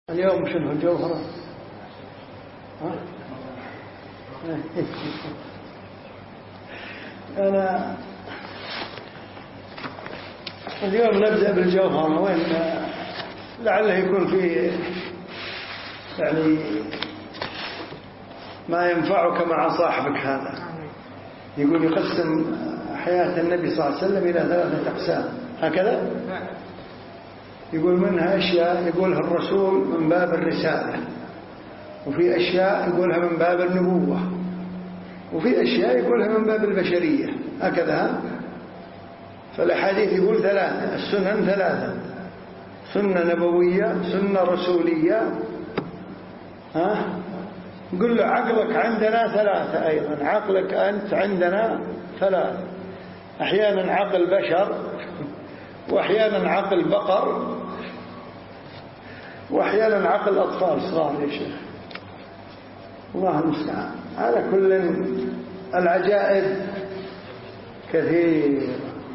اليوم شنو الجوهرة؟ أنا اليوم نبدأ بالجوهرة، وين لعله يكون فيه يعني ما ينفعك مع صاحبك. هذا يقول يقسم حياة النبي صلى الله عليه وسلم إلى 3 أقسام هكذا. يقول منها أشياء يقولها الرسول من باب الرسالة، وفي أشياء يقولها من باب النبوة، وفي أشياء يقولها من باب البشرية هكذا. فالأحاديث يقول 3، السنن 3: سنة نبوية، سنة رسولية، قل له عقلك عندنا 3 أيضا، عقلك أنت عندنا 3، أحيانا عقل بشر، وأحيانا عقل بقر، وأحيانا عقل أطفال صغار يا شيخ. الله المستعان. على كل العجائب كثير،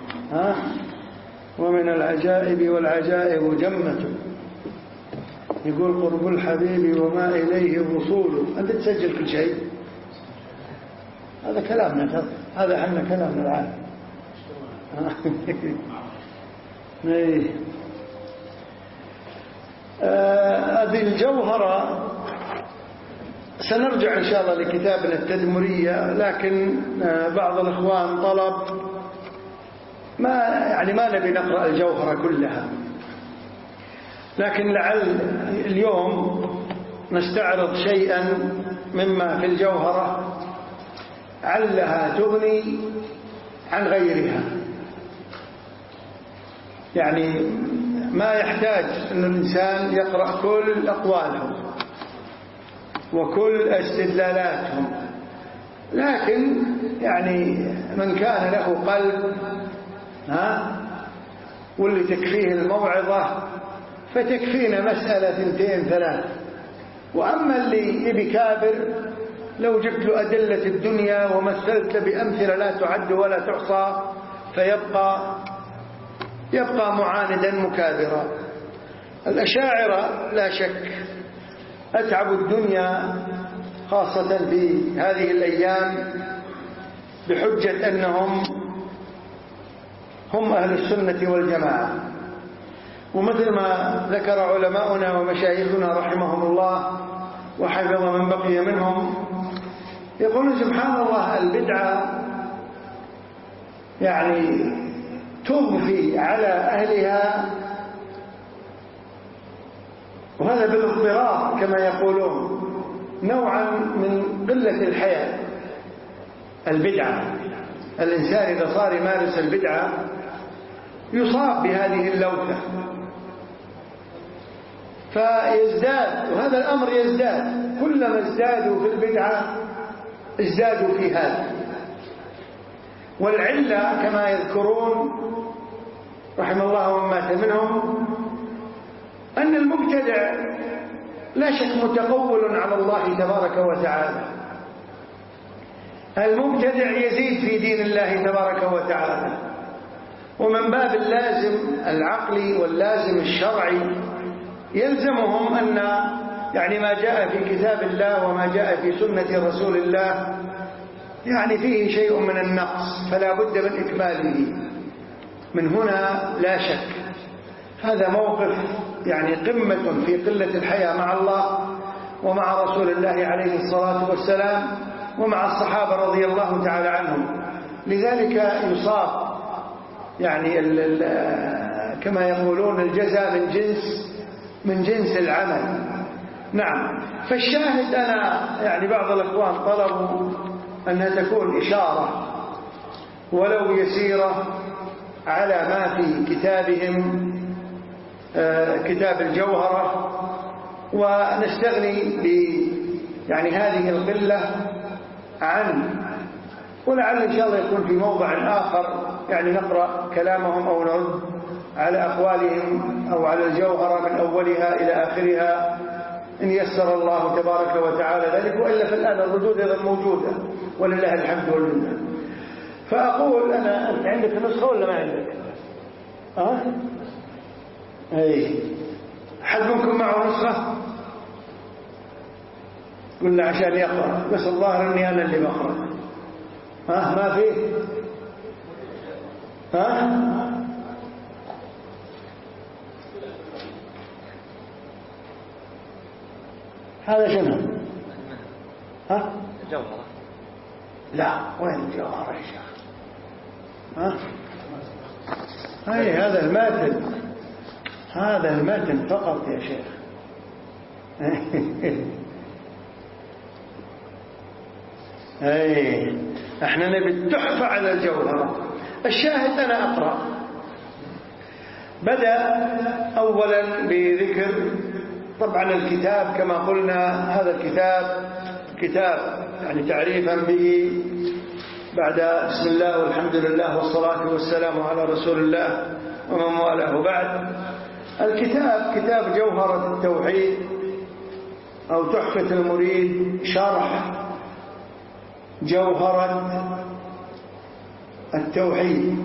ومن العجائب والعجائب جمة. يقول قرب الحبيب وما إليه وصوله. أنت تسجل كل شيء، هذا كلامنا، هذا حنا كلامنا العام. هذه الجوهرة سنرجع إن شاء الله لكتابنا التدمرية، لكن بعض الإخوان طلب ما نبي نقرأ الجوهرة كلها، لكن لعل اليوم نستعرض شيئا مما في الجوهرة علها تغني عن غيرها. يعني ما يحتاج أن الإنسان يقرأ كل أقوالهم وكل استدلالاتهم، لكن يعني من كان له قلب واللي تكفيه الموعظة فتكفينا مسألة 2 3. وأما اللي يبي كابر لو جبت له أدلة الدنيا ومثلت له بأمثلة لا تعد ولا تحصى يبقى معاندا مكابرا. الأشاعرة لا شك أتعبوا الدنيا خاصة في هذه الأيام بحجة أنهم هم أهل السنة والجماعة. ومثل ما ذكر علماؤنا ومشايخنا رحمهم الله وحفظ من بقي منهم، يقولون سبحان الله البدعة يعني تضفي على أهلها، وهذا بالاضطرار كما يقولون، نوعا من قلة الحياة. البدعة، الإنسان إذا صار يمارس البدعة يصاب بهذه اللوثة فيزداد، وهذا الأمر يزداد، كلما ازدادوا في البدعة ازدادوا في هذا. والعلة كما يذكرون رحم الله من مات منهم أن المبتدع لا شك متقول على الله تبارك وتعالى. المبتدع يزيد في دين الله تبارك وتعالى، ومن باب اللازم العقلي واللازم الشرعي يلزمهم أن يعني ما جاء في كتاب الله وما جاء في سنة رسول الله يعني فيه شيء من النقص، فلا بد من إكماله. من هنا لا شك هذا موقف يعني قمة في قلة الحياة مع الله ومع رسول الله عليه الصلاة والسلام ومع الصحابة رضي الله تعالى عنهم. لذلك يصاب يعني كما يقولون الجزاء من جنس العمل. نعم. فالشاهد أنا يعني بعض الأخوان طلبوا أنها تكون إشارة ولو يسيرة على ما في كتابهم كتاب الجوهرة، ونستغني يعني هذه القلة عن، ولعل إن شاء الله يكون في موضع آخر يعني نقرأ كلامهم أو نرد على أقوالهم أو على الجوهرة من أولها إلى آخرها إن يسر الله تبارك وتعالى ذلك، وإلا فالآن الردود أيضا موجودة ولله الحمد والمنة. فأقول أنا، أنت عندك نسخة ولا ما عندك؟ أي حد منكم معه نسخة؟ قلنا عشان يقرأ، بس الظاهر أني أنا اللي بقرأ. ما فيه؟ هذا شنو؟ الجوهرة. لا، وين الجوهرة يا شيخ؟ هذا الماتن، هذا الماتن فقط يا شيخ. احنا نبي التحفة على الجوهرة. الشاهد أنا أقرأ. بدأ أولا بذكر طبعا الكتاب كما قلنا، هذا الكتاب كتاب يعني تعريفا به بعد بسم الله والحمد لله والصلاة والسلام على رسول الله ومن والاه. بعد الكتاب كتاب جوهرة التوحيد أو تحفة المريد، شرح جوهرة التوحيد.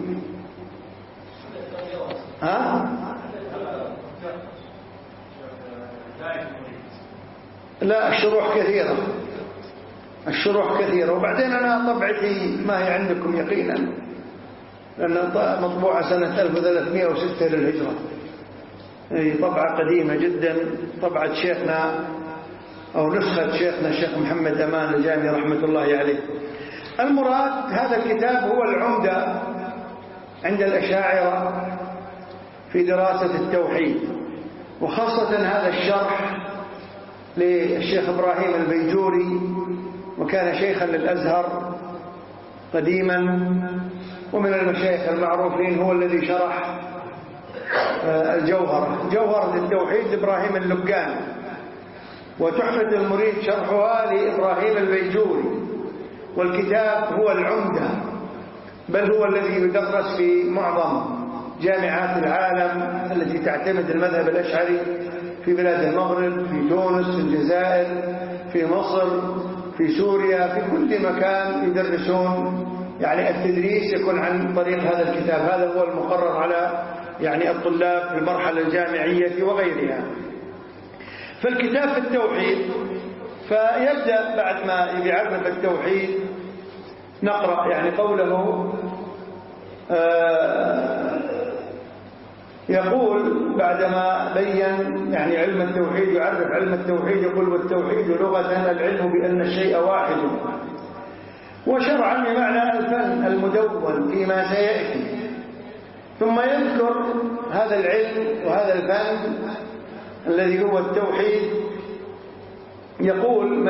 لا، الشروح كثيرة، الشروح كثيرة. وبعدين أنا طبعتي ما هي عندكم يقينا، لأن مطبوعة سنة 1306 للهجرة، طبعة قديمة جدا، طبعة شيخنا أو نسخة شيخنا الشيخ محمد أمان الجامي رحمة الله عليه. المراد هذا الكتاب هو العمدة عند الأشاعرة في دراسة التوحيد، وخاصة هذا الشرح للشيخ إبراهيم البيجوري، وكان شيخا للأزهر قديما ومن المشايخ المعروفين، هو الذي شرح الجوهرة، جوهرة التوحيد إبراهيم اللقان، وتحفة المريد شرحها لإبراهيم البيجوري. والكتاب هو العمدة، بل هو الذي يدرس في معظم جامعات العالم التي تعتمد المذهب الأشعري، في بلاد المغرب، في تونس، في الجزائر، في مصر، في سوريا، في كل مكان يدرسون يعني التدريس يكون عن طريق هذا الكتاب. هذا هو المقرر على يعني الطلاب في المرحلة الجامعية وغيرها. فالكتاب في التوحيد، فيبدأ بعد ما يعرف التوحيد نقرأ يعني قوله يقول بعدما بين يعني علم التوحيد، يعرف علم التوحيد، يقول والتوحيد لغة العلم بأن الشيء واحد، وشرعا بمعنى الفن المدون فيما سيأتي. ثم يذكر هذا العلم وهذا الفن الذي هو التوحيد، يقول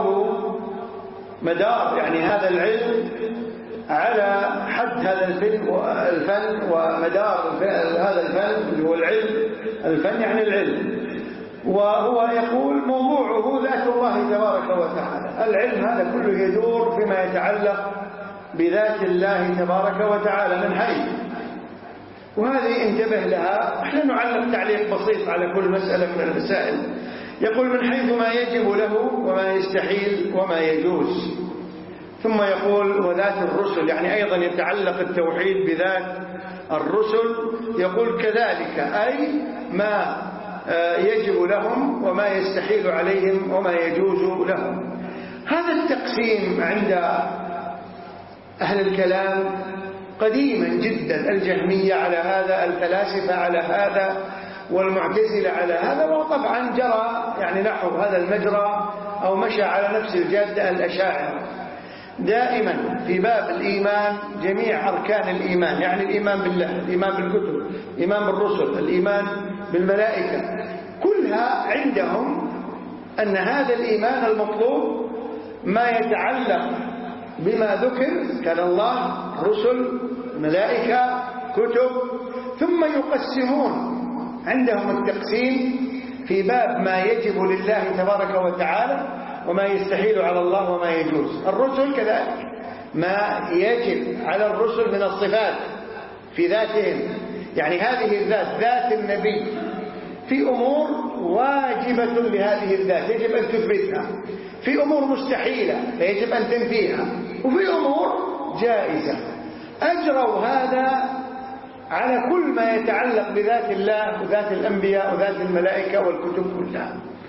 مدار يعني هذا العلم على حد هذا الفن، ومدار هذا الفن اللي هو العلم، الفن يعني العلم، وهو يقول موضوعه ذات الله تبارك وتعالى. العلم هذا كله يدور فيما يتعلق بذات الله تبارك وتعالى من حيث، وهذه انتبه لها. احنا نعلق تعليق بسيط على كل مسألة من المسائل. يقول من حيث ما يجب له وما يستحيل وما يجوز. ثم يقول وذات الرسل، يعني أيضا يتعلق التوحيد بذات الرسل. يقول كذلك أي ما يجب لهم وما يستحيل عليهم وما يجوز لهم. هذا التقسيم عند أهل الكلام قديما جدا، الجهمية على هذا، الفلاسفة على هذا، والمعتزلة على هذا، وطبعا جرى يعني نحو هذا المجرى أو مشى على نفس الجادة الأشاعرة. دائما في باب الإيمان جميع أركان الإيمان، يعني الإيمان بالله، الإيمان بالكتب، الإيمان بالرسل، الإيمان بالملائكة، كلها عندهم أن هذا الإيمان المطلوب ما يتعلق بما ذكر كان الله، رسل، ملائكة، كتب. ثم يقسمون عندهم التقسيم في باب ما يجب لله تبارك وتعالى وما يستحيل على الله وما يجوز. الرسل كذلك ما يجب على الرسل من الصفات في ذاتهم، يعني هذه الذات، ذات النبي، في أمور واجبة لهذه الذات يجب أن تثبتها، في أمور مستحيلة فيجب أن تنفيها، وفي أمور جائزة. أجروا هذا على كل ما يتعلق بذات الله وذات الأنبياء وذات الملائكة والكتب كلها.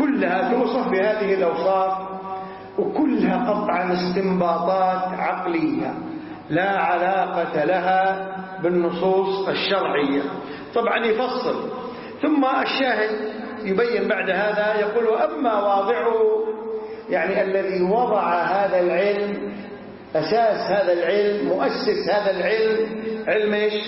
كلها توصف بهذه الأوصاف، وكلها قطعا استنباطات عقلية لا علاقة لها بالنصوص الشرعية. طبعا يفصل، ثم الشاهد يبين بعد هذا يقول: وأما واضعه، يعني الذي وضع هذا العلم، أساس هذا العلم، مؤسس هذا العلم، علم إيش؟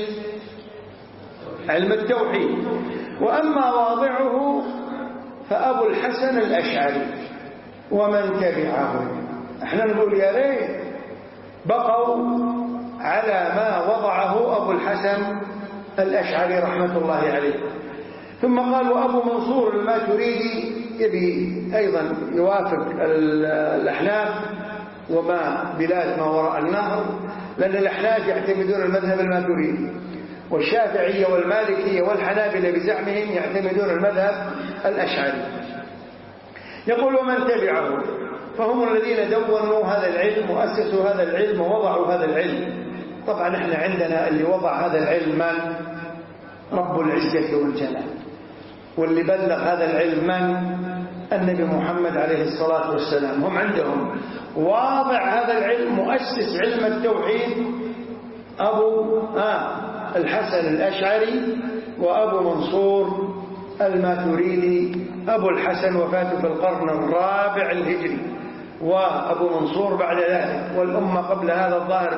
علم التوحيد. وأما واضعه فأبو الحسن الأشعري ومن تبعه. احنا نقول يا ريت بقوا على ما وضعه أبو الحسن الأشعري رحمة الله عليه. ثم قال: وأبو منصور الماتريدي، يبي أيضا يوافق الأحناف وما بلاد ما وراء النهر، لأن الأحناف يعتمدون المذهب الماتريدي، والشافعية والمالكية والحنابلة بزعمهم يعتمدون المذهب الأشعري. يقول: ومن تبعه، فهم الذين دونوا هذا العلم وأسسوا هذا العلم ووضعوا هذا العلم. طبعا احنا عندنا اللي وضع هذا العلم من؟ رب العزة والجلال. واللي بلغ هذا العلم من؟ النبي محمد عليه الصلاة والسلام. هم عندهم واضع هذا العلم، مؤسس علم التوحيد، أبو الحسن الأشعري، وأبو منصور الماتريدي. أبو الحسن وفاته في القرن الرابع الهجري، وأبو منصور بعد ذلك، والأمة قبل هذا الظاهر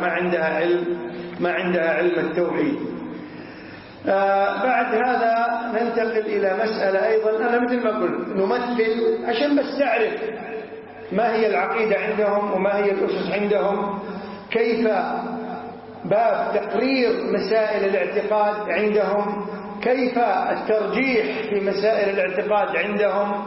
ما عندها علم التوحيد. بعد هذا ننتقل إلى مسألة أيضا، أنا مثل ما قلت نمثل عشان بس تعرف ما هي العقيدة عندهم وما هي الأسس عندهم، كيف باب تقرير مسائل الاعتقاد عندهم، كيف الترجيح في مسائل الاعتقاد عندهم،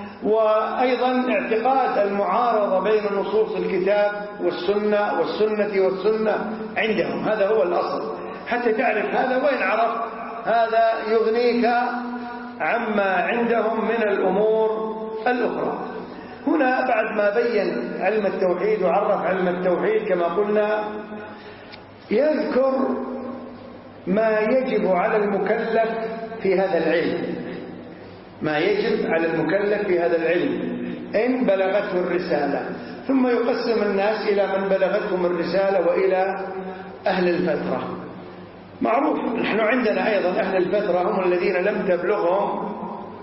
وأيضا اعتقاد المعارضة بين نصوص الكتاب والسنة والسنة عندهم. هذا هو الأصل، حتى تعرف هذا. وإن عرفت هذا يغنيك عما عندهم من الأمور الأخرى. هنا بعد ما بين علم التوحيد وعرف علم التوحيد كما قلنا، يذكر ما يجب على المكلف في هذا العلم، ما يجب على المكلف في هذا العلم إن بلغته الرسالة. ثم يقسم الناس إلى من بلغتهم الرسالة وإلى أهل الفترة. معروف نحن عندنا أيضا أهل الفترة هم الذين لم تبلغهم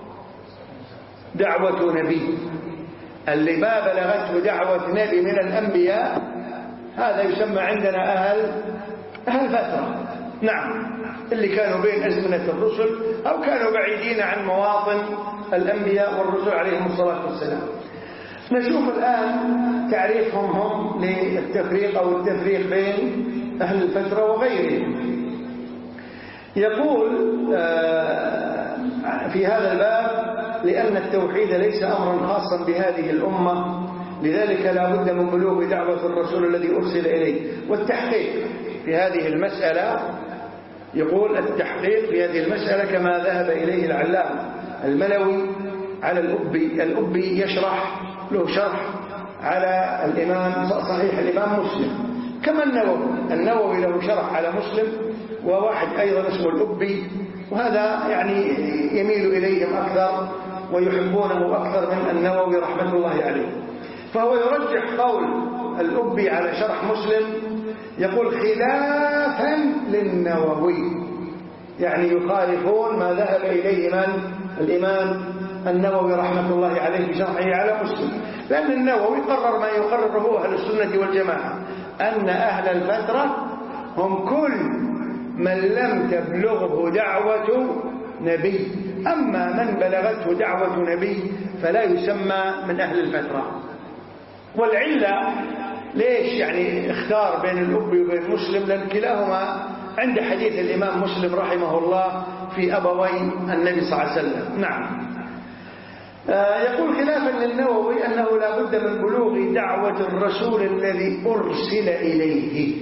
دعوة نبي. اللي ما بلغته دعوة نبي من الأنبياء هذا يسمى عندنا أهل فترة. نعم، اللي كانوا بين أزمنة الرسل أو كانوا بعيدين عن مواطن الأنبياء والرسل عليهم الصلاة والسلام. نشوف الآن تعريفهم هم للتفريق أو التفريق بين أهل الفترة وغيرهم. يقول في هذا الباب: لأن التوحيد ليس أمرا خاصا بهذه الأمة، لذلك لا بد من بلوغ دعوة الرسول الذي أرسل إليه. والتحقيق في هذه المسألة، يقول التحقيق في هذه المسألة كما ذهب إليه العلامة الملوي على الأبي يشرح له شرح على الإمام صحيح الإمام مسلم، كما النووي له شرح على مسلم، وواحد أيضا اسمه الأبي، وهذا يعني يميل إليهم أكثر ويحبونه أكثر من النووي رحمة الله عليه. فهو يرجح قول الأبي على شرح مسلم، يقول خلافا للنووي، يعني يخالفون ما ذهب إليه الإمام النووي رحمة الله عليه في شرحه على مسلم. لأن النووي قرر ما يقرره أهل السنة والجماعة، أن أهل الفترة هم كل من لم تبلغه دعوة نبي، أما من بلغته دعوة نبي فلا يسمى من أهل الفترة. والعلة ليش يعني اختار بين الأبي وبين مسلم؟ لأن كلاهما عند حديث الإمام مسلم رحمه الله في أبوي النبي صلى الله عليه وسلم. نعم. يقول خلافا للنووي أنه لا بد من بلوغ دعوة الرسول الذي أرسل إليه.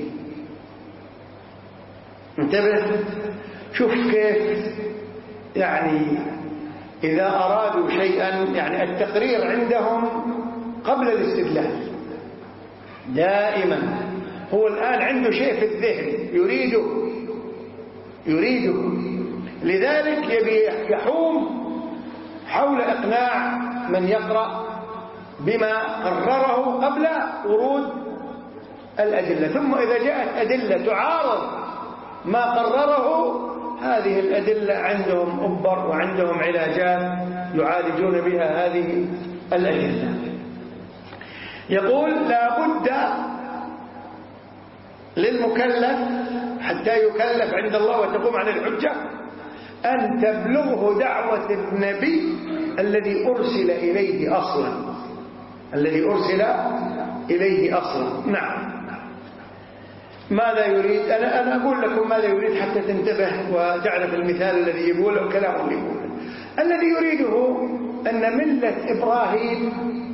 انتبه، شوف كيف يعني إذا أرادوا شيئا، يعني التقرير عندهم قبل الاستدلال دائما. هو الآن عنده شيء في الذهن يريده، لذلك يبي يحوم حول إقناع من يقرأ بما قرره قبل ورود الأدلة، ثم إذا جاءت أدلة تعارض ما قرره، هذه الأدلة عندهم أبر وعندهم علاجات يعالجون بها هذه الأدلة. يقول لا بد للمكلف حتى يكلف عند الله وتقوم عليه الحجة أن تبلغه دعوة النبي الذي أرسل إليه أصلا، الذي أرسل إليه أصلا. نعم. ماذا يريد؟ أنا أقول لكم ماذا يريد حتى تنتبه وتعرف المثال الذي يقوله وكلامه اللي يقوله. الذي يريده أن ملة إبراهيم،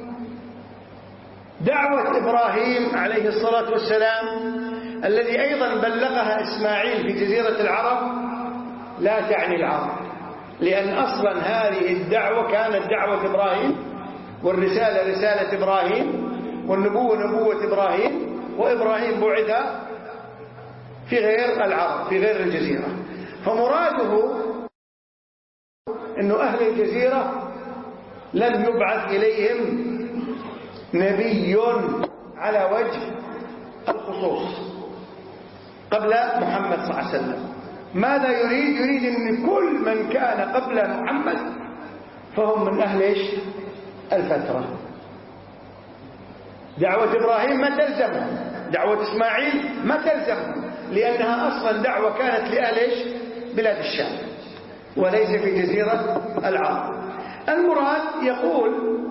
دعوة إبراهيم عليه الصلاة والسلام الذي أيضا بلغها إسماعيل في جزيرة العرب، لا تعني العرب، لأن أصلا هذه الدعوة كانت دعوة إبراهيم، والرسالة رسالة إبراهيم، والنبوة نبوة إبراهيم، وإبراهيم بعث في غير العرب في غير الجزيرة. فمراده أنه أهل الجزيرة لم يبعث إليهم نبي على وجه الخصوص قبل محمد صلى الله عليه وسلم. ماذا يريد؟ يريد أن كل من كان قبل محمد فهم من أهل إيش؟ الفترة. دعوة إبراهيم ما تلزمهم، دعوة إسماعيل ما تلزمهم، لأنها أصلا دعوة كانت لأهل إيش؟ بلاد الشام وليس في جزيرة العرب. المراد يقول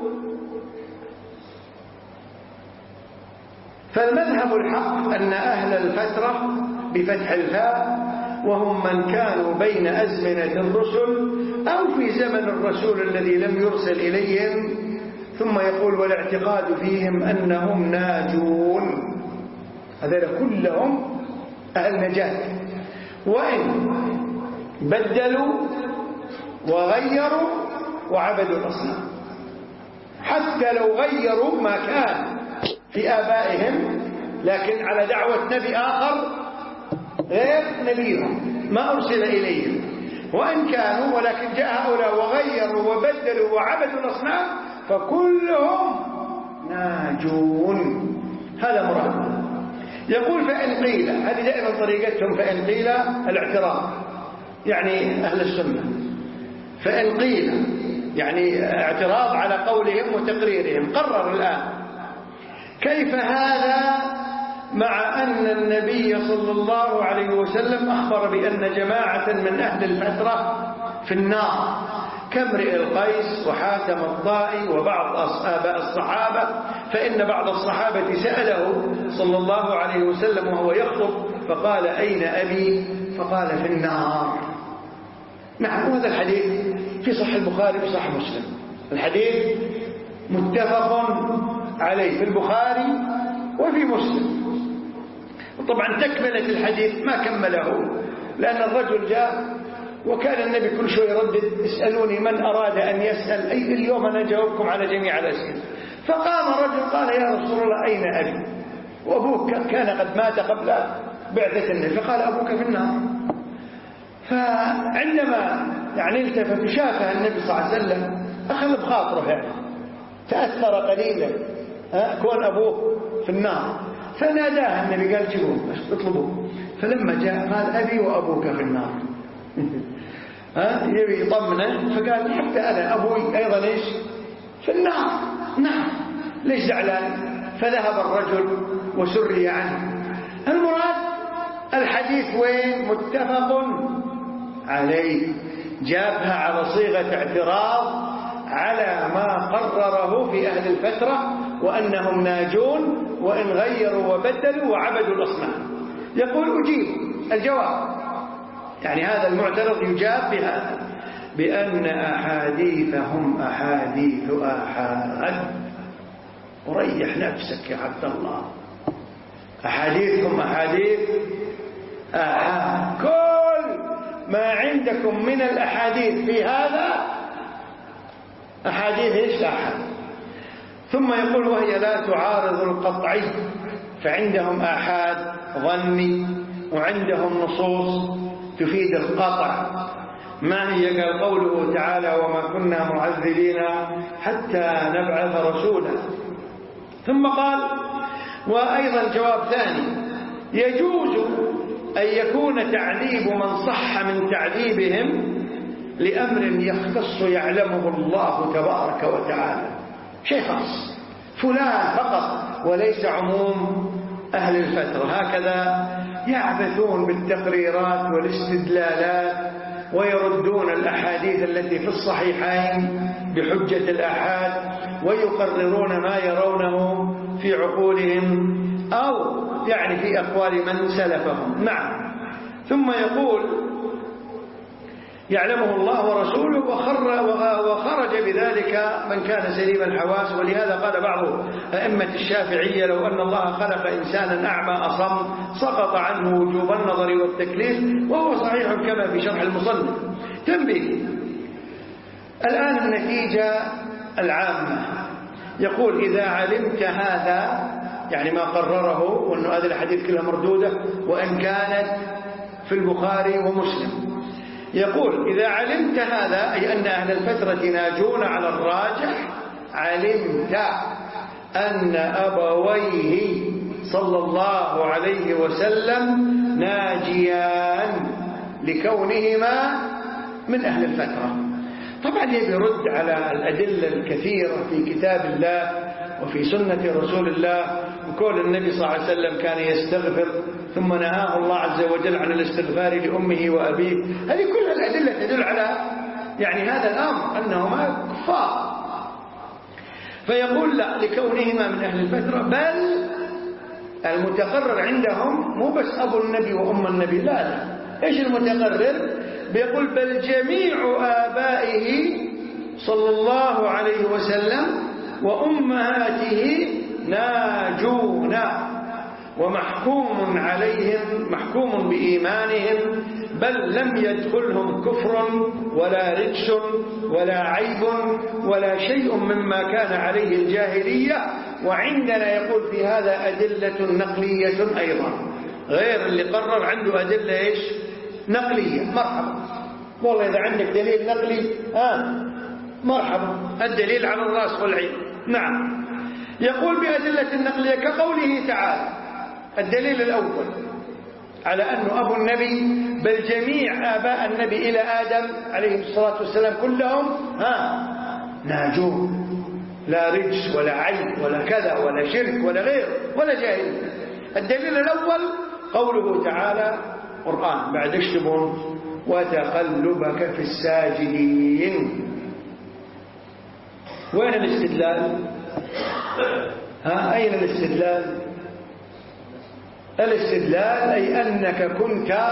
فالمذهب الحق أن أهل الفترة بفتح الفاء وهم من كانوا بين أزمنة الرسل أو في زمن الرسول الذي لم يرسل إليهم. ثم يقول والاعتقاد فيهم أنهم ناجون، هذول كلهم أهل نجاة، وإن بدلوا وغيروا وعبدوا الأصنام، حتى لو غيروا ما كان في آبائهم لكن على دعوة نبي آخر غير نبيهم ما أرسل إليهم، وإن كانوا ولكن جاء هؤلاء وغيروا وبدلوا وعبدوا الأصنام فكلهم ناجون. هذا مراد. يقول فإن قيل، هذه دائما طريقتهم، فإن قيل الاعتراض يعني أهل السنة، فإن قيل يعني اعتراض على قولهم وتقريرهم. قرر الآن كيف هذا مع أن النبي صلى الله عليه وسلم أخبر بأن جماعة من أهل الفترة في النار كامرئ القيس وحاتم الطائي وبعض آباء الصحابة، فإن بعض الصحابة سأله صلى الله عليه وسلم وهو يخطب فقال أين أبي؟ فقال في النار. نعم، وهذا الحديث في صحيح البخاري وفي صحيح مسلم، الحديث متفق عليه في البخاري وفي مسلم. طبعا تكملة الحديث ما كمله، لأن الرجل جاء وكان النبي كل شوي يردد اسألوني من أراد أن يسأل، أي اليوم أنا جاوبكم على جميع الأسئلة. فقام رجل قال يا رسول الله أين أبي؟ وأبوك كان قد مات قبل بعثة النبي. فقال أبوك في النار. فعندما يعني التفت وشافه النبي صلى الله عليه وسلم أخذ بخاطره، يعني تأثر قليلا كون أبوه في النار، فناداه النبي قال جيبوه اطلبوه. فلما جاء قال أبي وأبوك في النار. يبي يطمنه، فقال حتى أنا أبوي أيضا إيش في النار. نعم، ليش زعلان؟ فذهب الرجل وسري عنه. المراد الحديث وين؟ متفق عليه، جابها على صيغة اعتراض على ما قرره في أهل الفترة وأنهم ناجون وإن غيروا وبدلوا وعبدوا الأصنام. يقول أجيب الجواب، يعني هذا المعترض يجاب بهذا بأن أحاديثهم أحاديث آحاد. وريح نفسك يا عبد الله، أحاديثهم أحاديث آحاد، كل ما عندكم من الأحاديث في هذا أحاديث إيش؟ آحاد. ثم يقول وهي لا تعارض القطعي، فعندهم آحاد ظني وعندهم نصوص تفيد القطع. ما هي؟ قال قوله تعالى وما كنا معذبين حتى نبعث رسولا. ثم قال وأيضا جواب ثاني يجوز أن يكون تعذيب من صح من تعذيبهم لأمر يختص يعلمه الله تبارك وتعالى، شيء خاص فلان فقط وليس عموم أهل الفترة. هكذا يعبثون بالتقريرات والاستدلالات ويردون الأحاديث التي في الصحيحين بحجة الآحاد ويقررون ما يرونه في عقولهم أو يعني في أقوال من سلفهم. نعم. ثم يقول يعلمه الله ورسوله وخرج بذلك من كان سليم الحواس. ولهذا قال بعض أئمة الشافعية لو أن الله خلق إنسانا أعمى أصم سقط عنه وجوب النظر والتكليف، وهو صحيح كما في شرح المصنف. تنبيه الآن النتيجة العامة. يقول إذا علمت هذا يعني ما قرره، وأن هذه الحديث كلها مردودة وإن كانت في البخاري ومسلم. يقول إذا علمت هذا أي أن أهل الفترة ناجون على الراجح، علمت أن أبويه صلى الله عليه وسلم ناجيان لكونهما من أهل الفترة. طبعا يرد على الأدلة الكثيرة في كتاب الله وفي سنة رسول الله، وقول النبي صلى الله عليه وسلم كان يستغفر ثم نهاه الله عز وجل عن الاستغفار لأمه وأبيه. هذه كلها الأدلة تدل على يعني هذا الأمر أنهما كفار. فيقول لا لكونهما من أهل الفترة، بل المتقرر عندهم مو بس أبو النبي وأم النبي، لا. إيش المتقرر؟ بيقول بل جميع آبائه صلى الله عليه وسلم وأمهاته ناجون ومحكوم عليهم، محكوم بإيمانهم، بل لم يدخلهم كفر ولا رجس ولا عيب ولا شيء مما كان عليه الجاهلية. وعندنا يقول في هذا أدلة نقلية أيضا، غير اللي قرر عنده أدلة إيش؟ نقلية. مرحبا، والله إذا عندك دليل نقلي مرحبا، الدليل على الرأس والعين. نعم. يقول بأدلة النقلية كقوله تعالى، الدليل الأول على أنه أبو النبي بل جميع آباء النبي إلى آدم عليه الصلاة والسلام كلهم ناجون، لا رجس ولا عيب ولا كذا ولا شرك ولا غير ولا جاهل. الدليل الأول قوله تعالى قرآن بعد اشتبون وتقلبك في الساجدين. وين الاستدلال؟ أين الاستدلال؟ الاستدلال أي أنك كنت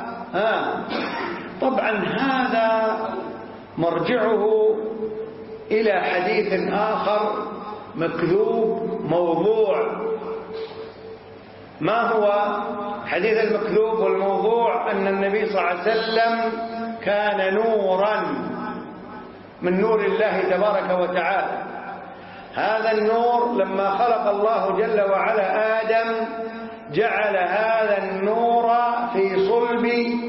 طبعا هذا مرجعه إلى حديث آخر مكذوب موضوع. ما هو حديث المكذوب والموضوع؟ أن النبي صلى الله عليه وسلم كان نورا من نور الله تبارك وتعالى. هذا النور لما خلق الله جل وعلا آدم جعل هذا النور في صلب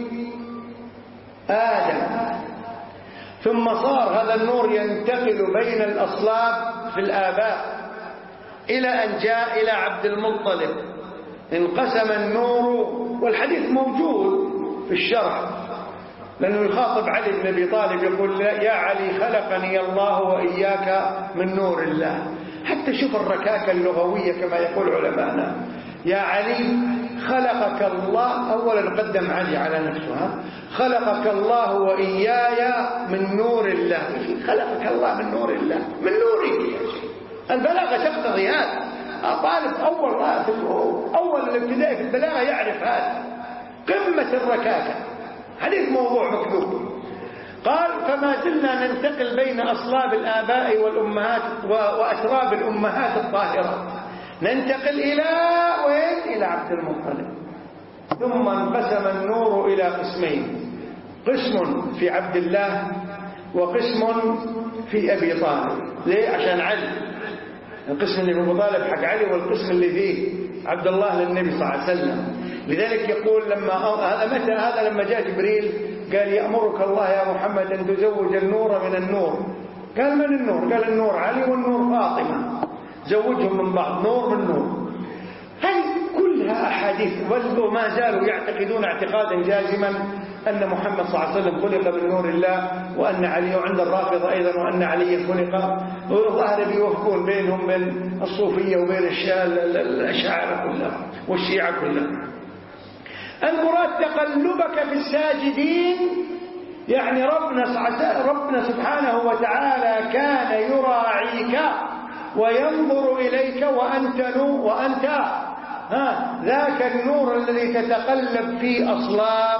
آدم، ثم صار هذا النور ينتقل بين الأصلاب في الآباء إلى أن جاء إلى عبد المطلب، انقسم النور. والحديث موجود في الشرح لأنه يخاطب علي بن أبي طالب يقول يا علي خلقني الله وإياك من نور الله. حتى شوف الركاكة اللغوية كما يقول علماءنا، يا علي خلقك الله، أولا قدم علي على نفسه، خلقك الله وإياي من نور الله. خلقك الله من نور الله، من نوره. البلاغة تقتضي هذا. طالب أول الابتداء في البلاغة يعرف هذا، قمة الركاكة. حديث موضوع مكذوب. قال فما زلنا ننتقل بين أصلاب الآباء والأمهات وأتراب الأمهات الطاهرات، ننتقل إلى وين؟ إلى عبد المطلب. ثم انقسم النور إلى قسمين، قسم في عبد الله وقسم في أبي طالب. ليه؟ عشان علي، القسم اللي في أبو طالب حق علي والقسم اللي فيه عبد الله للنبي صلى الله عليه وسلم. لذلك يقول لما هذا متى؟ هذا لما جاء جبريل قال يأمرك الله يا محمد أن تزوج النور من النور. قال من النور؟ قال النور علي والنور فاطمة، زوجهم من بعض، نور من نور. هذه كلها أحاديث، وما زالوا يعتقدون اعتقادا جازما أن محمد صلى الله عليه وسلم خلق من نور الله، وأن علي، عند الرافضة أيضا، وأن علي خلق. والظاهر بيوفقون بينهم بين الصوفية وبين الأشاعرة كلها والشيعة كلها. المراد تقلبك في الساجدين، يعني ربنا سبحانه وتعالى كان يراعيك وينظر إليك وأنت ذاك النور الذي تتقلب في أصلاب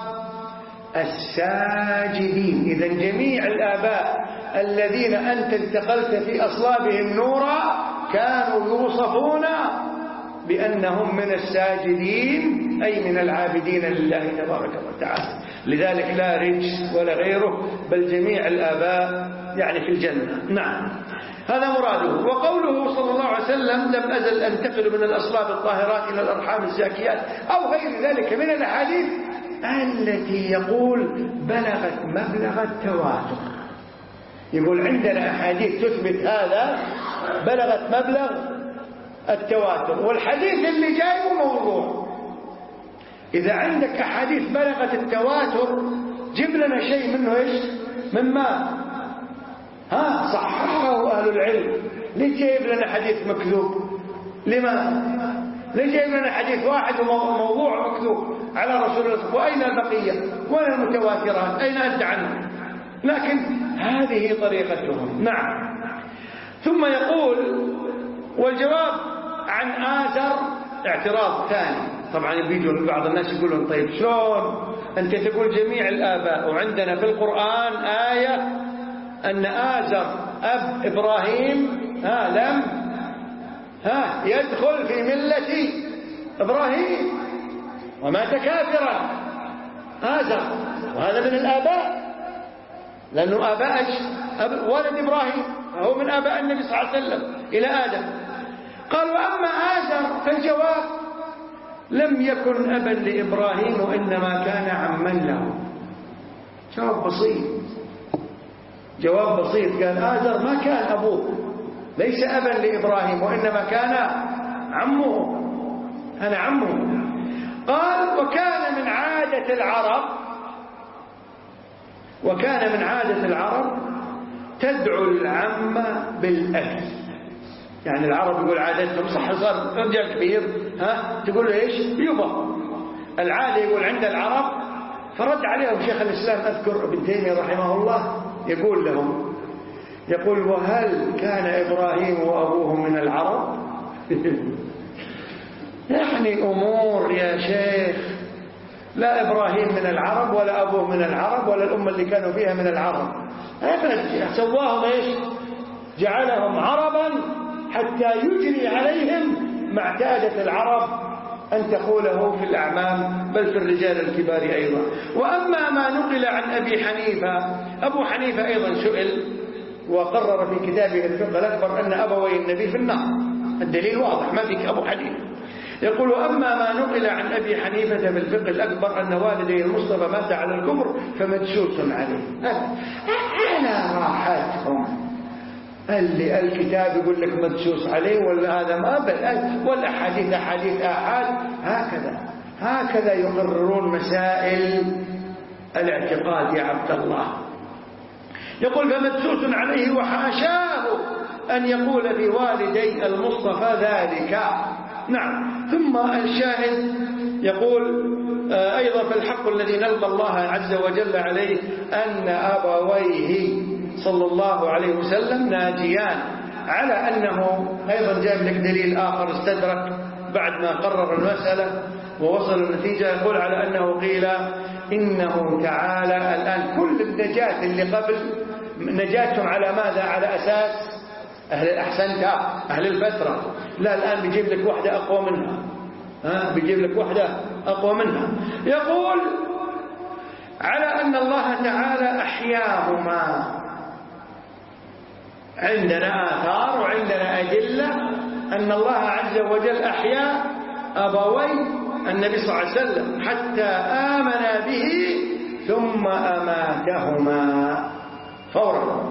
الساجدين. إذا جميع الآباء الذين أنت انتقلت في أصلابهم نورا كانوا يوصفون بأنهم من الساجدين، أي من العابدين لله تبارك وتعالى. لذلك لا رجس ولا غيره، بل جميع الآباء يعني في الجنة. نعم، هذا مراده. وقوله صلى الله عليه وسلم لم أزل أنتقل من الأصلاب الطاهرات إلى الأرحام الزاكيات، أو غير ذلك من الأحاديث التي يقول بلغت مبلغ التواتر. يقول عندنا أحاديث تثبت هذا، بلغت مبلغ التواتر، والحديث اللي جايه موضوع. إذا عندك أحاديث بلغت التواتر جيب لنا شيء منه. إيش؟ مما صححه أهل العلم. ليه جايب لنا حديث مكذوب؟ لماذا؟ ليه جايب لنا حديث واحد وموضوع مكذوب على رسول الله؟ وأين البقية؟ وين المتواترات؟ أين أنت عنه؟ لكن هذه طريقتهم. نعم. ثم يقول والجواب عن آزر اعتراض ثاني. طبعا بيجوا بعض الناس يقولون طيب شلون أنت تقول جميع الآباء وعندنا في القرآن آية أن آزر أب إبراهيم لم يدخل في ملة إبراهيم ومات كافرا. آزر، وهذا من الآباء، لأنه آباء ولد إبراهيم، هو من آباء النبي صلى الله عليه وسلم إلى آدم. قال وأما آزر فالجواب لم يكن أبا لإبراهيم وإنما كان عما له. جواب بسيط، جواب بسيط. قال آزر ما كان أبوه، ليس أبا لإبراهيم، وإنما كان عمه، أنا عمه. قال وكان من عادة العرب تدعو العم بالأب. يعني العرب يقول عادتهم، صح صار رجال كبير تقول له ايش؟ يبا. العادة يقول عند العرب. فرد عليهم شيخ الإسلام أذكر ابن تيمية رحمه الله يقول لهم، يقول وهل كان إبراهيم وأبوه من العرب؟ يعني أمور يا شيخ، لا إبراهيم من العرب ولا أبوه من العرب ولا الأمة اللي كانوا فيها من العرب. سواهم ايش؟ جعلهم عربا حتى يجري عليهم ما اعتادت العرب أن تقوله في الأعمام بل في الرجال الكبار أيضا. وأما ما نقل عن أبي حنيفة، أبو حنيفة أيضا سئل وقرر في كتابه الفقه الأكبر أن أبوي النبي في النار، الدليل واضح ما فيك أبو حنيفة. يقول أما ما نقل عن أبي حنيفة في الفقه الأكبر أن والدي المصطفى مات على الكفر فمدسوس عليه. على راحتهم، اللي الكتاب يقول لك مدسوس عليه ولا هذا ما ولا حديث أحاد. هكذا يقررون مسائل الاعتقاد يا عبد الله. يقول فمدسوس عليه وحاشاه أن يقول بوالدي المصطفى ذلك. نعم. ثم الشاهد يقول أيضا فالحق الذي نلقى الله عز وجل عليه أن أبويه صلى الله عليه وسلم ناجيان، على أنه أيضا جاء لك دليل آخر استدرك بعد ما قرر المسألة ووصل النتيجة. يقول على أنه قيل إنه تعالى الآن كل النجاة اللي قبل نجاتهم على ماذا؟ على أساس أهل الأحسنت أهل الفترة. لا، الآن بيجيب لك واحدة أقوى منها، بيجيب لك واحدة أقوى منها. يقول على أن الله تعالى أحياهما. عندنا آثار وعندنا أدلة أن الله عز وجل أحيا أبوي النبي صلى الله عليه وسلم حتى آمنا به ثم أماتهما فورا،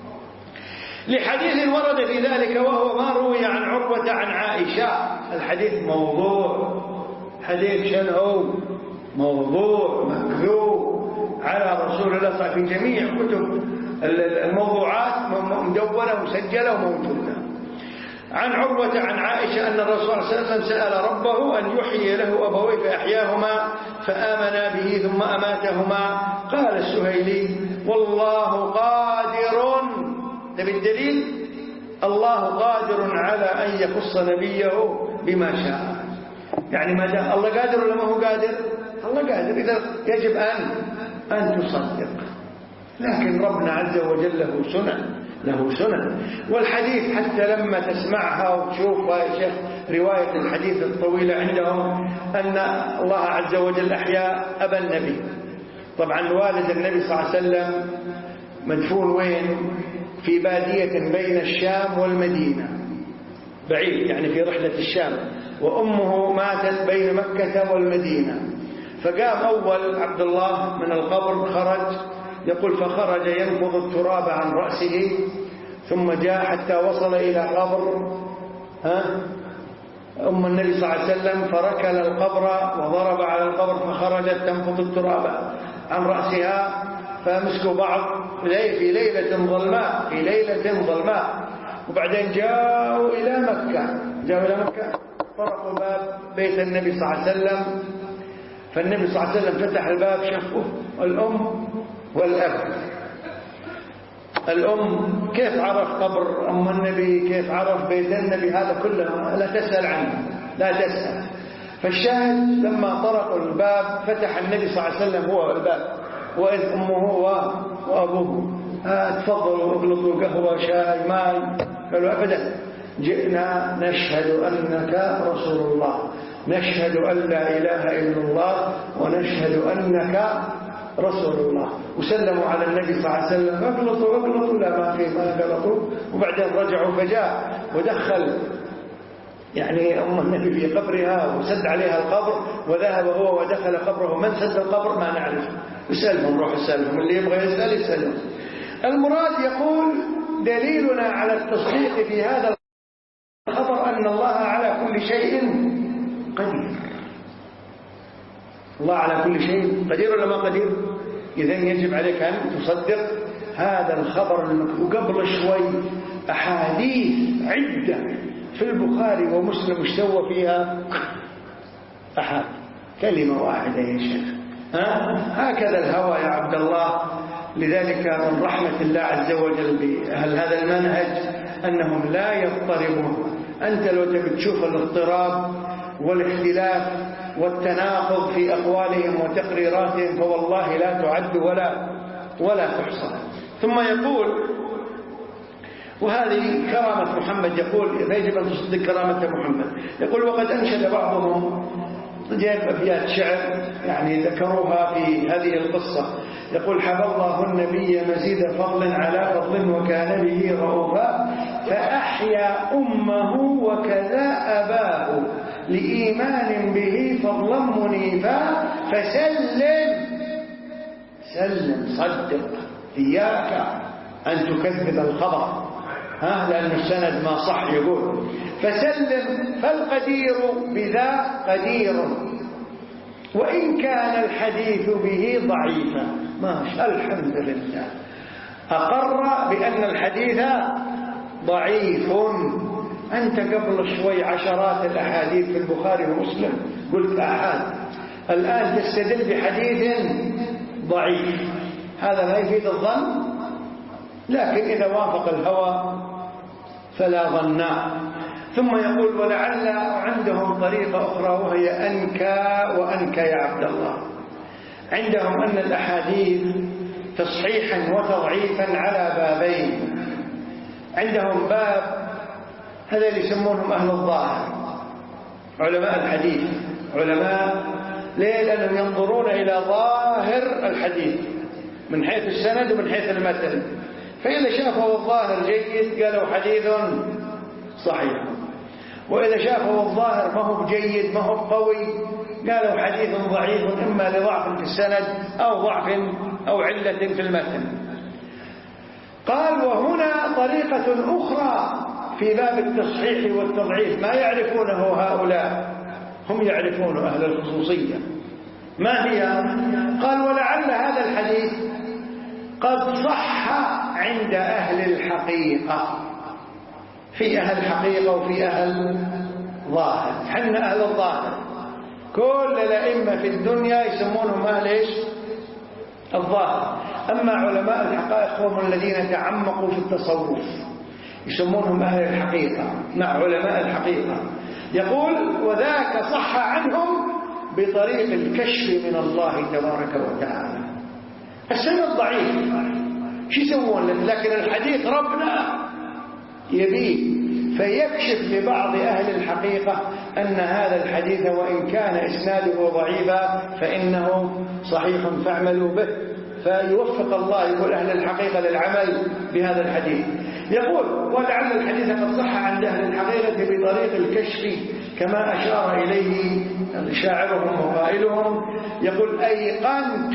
لحديث ورد في ذلك وهو ما روي عن عروة عن عائشة. الحديث موضوع، حديث شنو موضوع مكذوب على رسول الله صلى الله عليه وسلم في جميع كتب الموضوعات مدونة مسجلة وموجودة. عن عروة عن عائشة أن الرسول صلى الله عليه وسلم سأل ربه أن يحيي له أبويه فأحياهما فآمنا به ثم أماتهما. قال السهيلي والله قادر، ده بالدليل الله قادر على أن يخص نبيه بما شاء. يعني ما دام الله قادر ولا ما هو قادر؟ الله قادر، إذا يجب أن تصدق. لكن ربنا عز وجل له سنن. والحديث حتى لما تسمعها وتشوفها يا شيخ رواية الحديث الطويلة عندهم أن الله عز وجل أحيا أبا النبي. طبعا والد النبي صلى الله عليه وسلم مدفون وين؟ في بادية بين الشام والمدينة، بعيد يعني في رحلة الشام، وأمه ماتت بين مكة والمدينة. فقام أول عبد الله من القبر خرج، يقول فخرج ينفض التراب عن رأسه، ثم جاء حتى وصل إلى قبر أم النبي صلى الله عليه وسلم، فركل القبر وضرب على القبر، فخرجت تنفض التراب عن رأسها، فمسكوا بعض في ليلة ظلماء. وبعدين جاءوا إلى مكة، طرقوا باب بيت النبي صلى الله عليه وسلم. فالنبي صلى الله عليه وسلم فتح الباب، شافوه الأم والأب. الأم كيف عرف قبر أم النبي، كيف عرف بيت النبي، هذا كله لا تسأل عنه، لا تسأل. فالشاهد لما طرقوا الباب فتح النبي صلى الله عليه وسلم هو الباب، وإذ أمه وأبوه تفضلوا اغلطوا قهوة شاي ماي. قالوا أبدا، جئنا نشهد أنك رسول الله، نشهد أن لا إله إلا الله، ونشهد أنك رسول الله. وسلموا على النبي صلى الله عليه وسلم، اغلطوا لا ما غلطوا. وبعدين رجعوا، فجاء ودخل يعني أم النبي في قبرها وسد عليها القبر، وذهب هو ودخل قبره. من سد القبر ما نعرف، يسألهم، روح يسألهم، اللي يبغى يسأل يسألهم. المراد يقول دليلنا على التصديق في هذا الخبر أن الله على كل شيء قدير. الله على كل شيء قدير ولا ما قدير؟ إذن يجب عليك أن تصدق هذا الخبر. وقبل شوي أحاديث عدة في البخاري ومسلم اشتوى فيها أحد كلمة واحدة يا شيخ. هكذا الهوى يا عبد الله. لذلك من رحمة الله عز وجل بأهل هذا المنهج أنهم لا يضطربون. أنت لو تبي تشوف الاضطراب والاختلاف والتناقض في أقوالهم وتقريراتهم فوالله لا تعد ولا تحصى. ثم يقول وهذه كرامة محمد، يقول يجب أن تصدق كرامة محمد. يقول وقد أنشد بعضهم، جاءت أبيات شعر يعني ذكروها في هذه القصة. يقول حب الله النبي مزيد فضل على فضل وكان به رؤوفا، فأحيا أمه وكذا أباه لإيمان به فضلا منيفا، سلم صدق، إياك أن تكذب الخبر لأن السند ما صح. يقول فسلم، فالقدير بذا قدير وإن كان الحديث به ضعيفا. ما شاء الحمد لله، أقر بأن الحديث ضعيف. أنت قبل شوي عشرات الأحاديث في البخاري ومسلم قلت أحاد، الآن تستدل بحديث ضعيف. هذا لا يفيد الظن، لكن إذا وافق الهوى فلا ظنا. ثم يقول ولعل عندهم طريقة أخرى وهي أنكى يا عبد الله. عندهم أن الأحاديث تصحيحا وتضعيفا على بابين. عندهم باب هذا اللي يسمونهم أهل الظاهر، علماء الحديث. علماء ليه؟ لأنهم ينظرون إلى ظاهر الحديث من حيث السند ومن حيث المتن، فإذا شافوا الظاهر جيد قالوا حديث صحيح، وإذا شافوا الظاهر ما هو جيد ما هو قوي قالوا حديث ضعيف إما لضعف في السند أو ضعف أو علة في المتن. قال وهنا طريقة أخرى في باب التصحيح والتضعيف ما يعرفونه هؤلاء، هم يعرفون أهل الخصوصية. ما هي؟ قال ولعل هذا الحديث قد صح عند أهل الحقيقة، في أهل الحقيقة وفي أهل ظاهر. حنا أهل الظاهر كل الأئمة في الدنيا يسمونهم أهل إيش؟ الظاهر. أما علماء الحقائق هم الذين تعمقوا في التصوف يسمونهم أهل الحقيقة مع علماء الحقيقة. يقول وذاك صح عنهم بطريق الكشف من الله تبارك وتعالى. السند ضعيف شو يسوون لكن الحديث ربنا يبيه فيكشف لبعض أهل الحقيقة أن هذا الحديث وإن كان إسناده ضعيفا فإنه صحيح فاعملوا به، فيوفق الله يقول أهل الحقيقة للعمل بهذا الحديث. يقول ولعل الحديث قد صح عند أهل الحقيقة بطريق الكشف كما أشار إليه شاعرهم وقائلهم. يقول أيقنت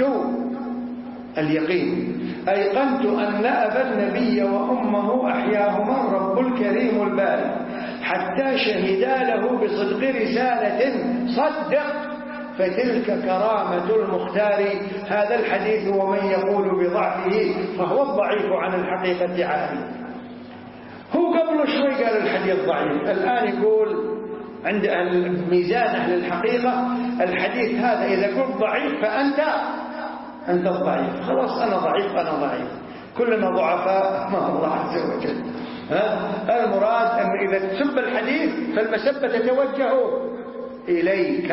اليقين أيقنت أن أبا النبي وأمه أحياهما الرب الكريم الباري حتى شهدا له بصدق رسالة صدق فتلك كرامة المختار. هذا الحديث ومن يقول بضعفه فهو الضعيف عن الحقيقة عالي. هو قبل شوي قال الحديث ضعيف، الآن يقول عند ميزان أهل الحقيقة الحديث هذا إذا قلت ضعيف فأنت الضعيف. خلاص أنا ضعيف كلنا ضعفاء ما الله عز وجل. المراد أن إذا تسب الحديث فالمسبة تتوجه إليك.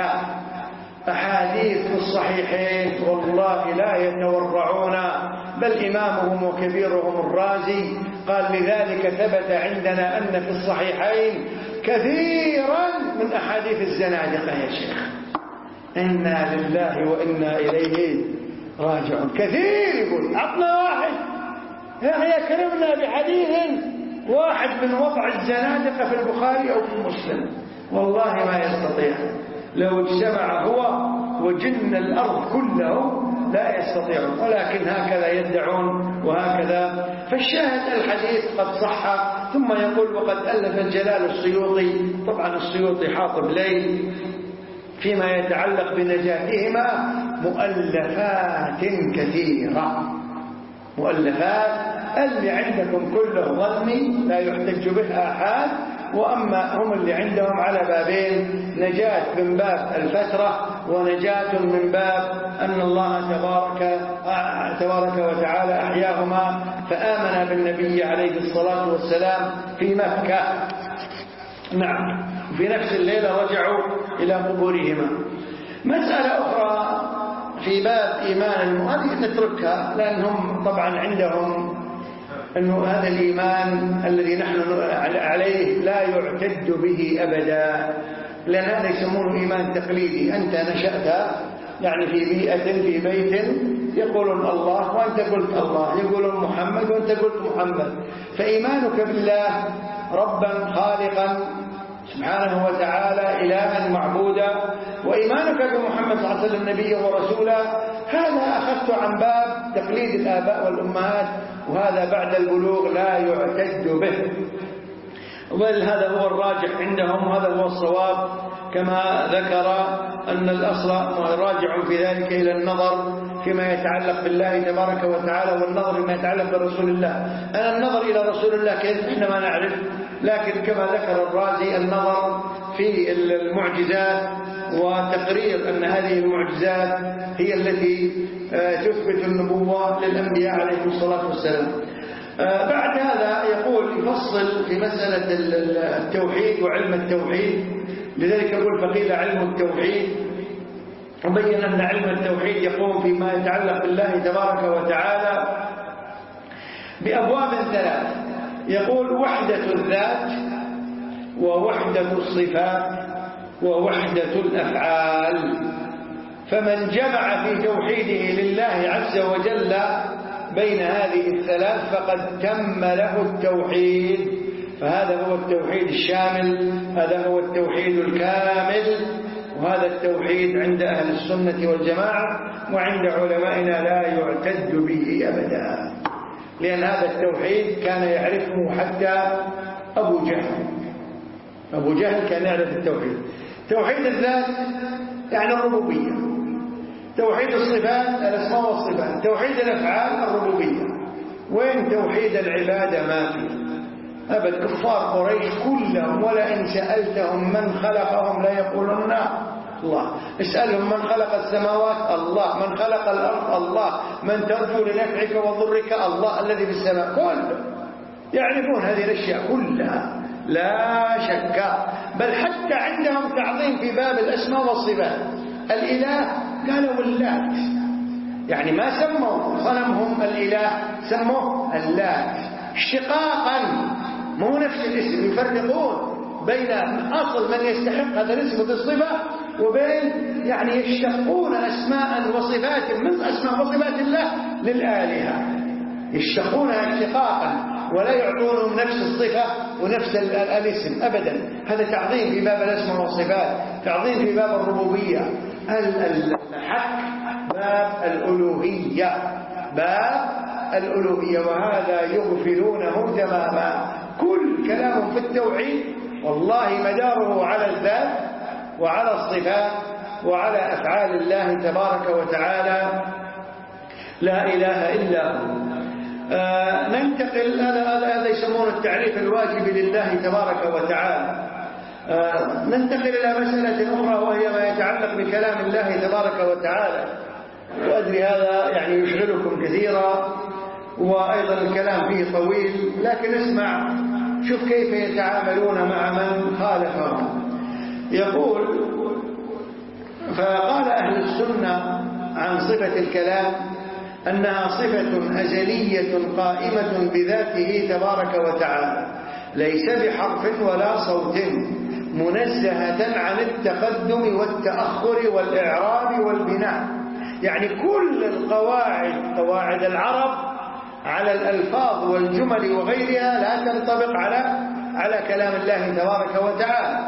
أحاديث في الصحيحين والله لا يتورعون، بل إمامهم وكبيرهم الرازي قال لذلك ثبت عندنا أن في الصحيحين كثيرا من أحاديث الزنادقة يا شيخ. إنا لله وإنا إليه راجعون. كثير يقول عطنا واحد يكرمنا بحديث واحد من وضع الزنادقة في البخاري أو في مسلم، والله ما يستطيع. لو اجتمع هو وجن الأرض كله لا يستطيعون، ولكن هكذا يدعون وهكذا. فالشاهد الحديث قد صح. ثم يقول وقد ألف الجلال السيوطي، طبعا السيوطي حاطب ليل فيما يتعلق بنجاتهما مؤلفات كثيرة. مؤلفات اللي عندكم كله ظني لا يحتج به أحد، وأما هم اللي عندهم على بابين: نجاة من باب الفترة ونجاة من باب أن الله تبارك وتعالى أحياهما فآمن بالنبي عليه الصلاة والسلام في مكة. نعم، في نفس الليلة رجعوا إلى قبورهما. مسألة أخرى في باب إيمان المؤمن نتركها، لأنهم طبعا عندهم أنه هذا الإيمان الذي نحن عليه لا يعتد به أبدا، لأن هذا يسمونه إيمان تقليدي. أنت نشأت يعني في بيئة في بيت يقولون الله وأنت قلت الله، يقولون محمد وأنت قلت محمد، فإيمانك بالله ربا خالقا سبحانه وتعالى إلها معبودا، وإيمانك بمحمد صلى الله عليه وسلم نبيا ورسولا، هذا أخذت عن باب تقليد الآباء والأمهات، وهذا بعد البلوغ لا يعتد به. بل هذا هو الراجح عندهم وهذا هو الصواب، كما ذكر أن الأصل راجع في ذلك إلى النظر فيما يتعلق بالله تبارك وتعالى، والنظر فيما يتعلق برسول الله. أنا النظر إلى رسول الله كيف إحنا ما نعرف، لكن كما ذكر الرازي النظر في المعجزات وتقرير أن هذه المعجزات هي التي تثبت النبوة للأنبياء عليهم الصلاة والسلام. بعد هذا يقول يفصل في مسألة التوحيد وعلم التوحيد، لذلك يقول فقيل علم التوحيد، وبين أن علم التوحيد يقوم فيما يتعلق بالله تبارك وتعالى بأبواب ثلاث. يقول وحدة الذات ووحدة الصفات ووحدة الأفعال. فمن جمع في توحيده لله عز وجل بين هذه الثلاث فقد تم له التوحيد، فهذا هو التوحيد الشامل، هذا هو التوحيد الكامل، وهذا التوحيد عند أهل السنة والجماعة وعند علمائنا لا يعتد به أبدا، لأن هذا التوحيد كان يعرفه حتى أبو جهل. أبو جهل كان يعرف التوحيد. توحيد الذات يعني الربوبية، توحيد الصفات الأسماء والصفات، توحيد الأفعال الربوبية. وين توحيد العبادة؟ ما في أبد. كفار قريش كلهم ولئن سألتهم من خلقهم لا يقولون الله. اسألهم من خلق السماوات الله، من خلق الأرض الله، من ترجو لنفعك وضرك الله الذي في السماء. كله يعرفون هذه الأشياء كلها لا شك. بل حتى عندهم تعظيم في باب الأسماء والصفات. الإله قالوا اللات، يعني ما سموا صنمهم الإله، سموه اللات اشتقاقا، مو نفس الاسم. يفرقون بين أصل من يستحق هذا الاسم بالصفة وبين يعني يشتقون أسماء وصفات من أسماء وصفات الله للآلهة، يشتقونها اشتقاقا ولا يعطونهم نفس الصفة ونفس الاسم أبدا. هذا تعظيم في باب الأسماء والصفات، تعظيم في باب الربوبية. الحق باب الألوهية، باب الألوهية، وهذا يغفلونه تماما. كل كلام في التوحيد والله مداره على الذات وعلى الصفات وعلى أفعال الله تبارك وتعالى، لا إله إلا هو. ننتقل، هذا يسمونه التعريف الواجب لله تبارك وتعالى. ننتقل إلى مسألة أخرى وهي ما يتعلق بكلام الله تبارك وتعالى. وأدري هذا يعني يشغلكم كثيرا وأيضا الكلام فيه طويل، لكن اسمع شوف كيف يتعاملون مع من خالفهم. يقول: فقال أهل السنة عن صفة الكلام أنها صفة أزلية قائمة بذاته تبارك وتعالى، ليس بحرف ولا صوت، منزهة عن التقدم والتأخر والإعراب والبناء. يعني كل القواعد، قواعد العرب على الألفاظ والجمل وغيرها لا تنطبق على كلام الله تبارك وتعالى.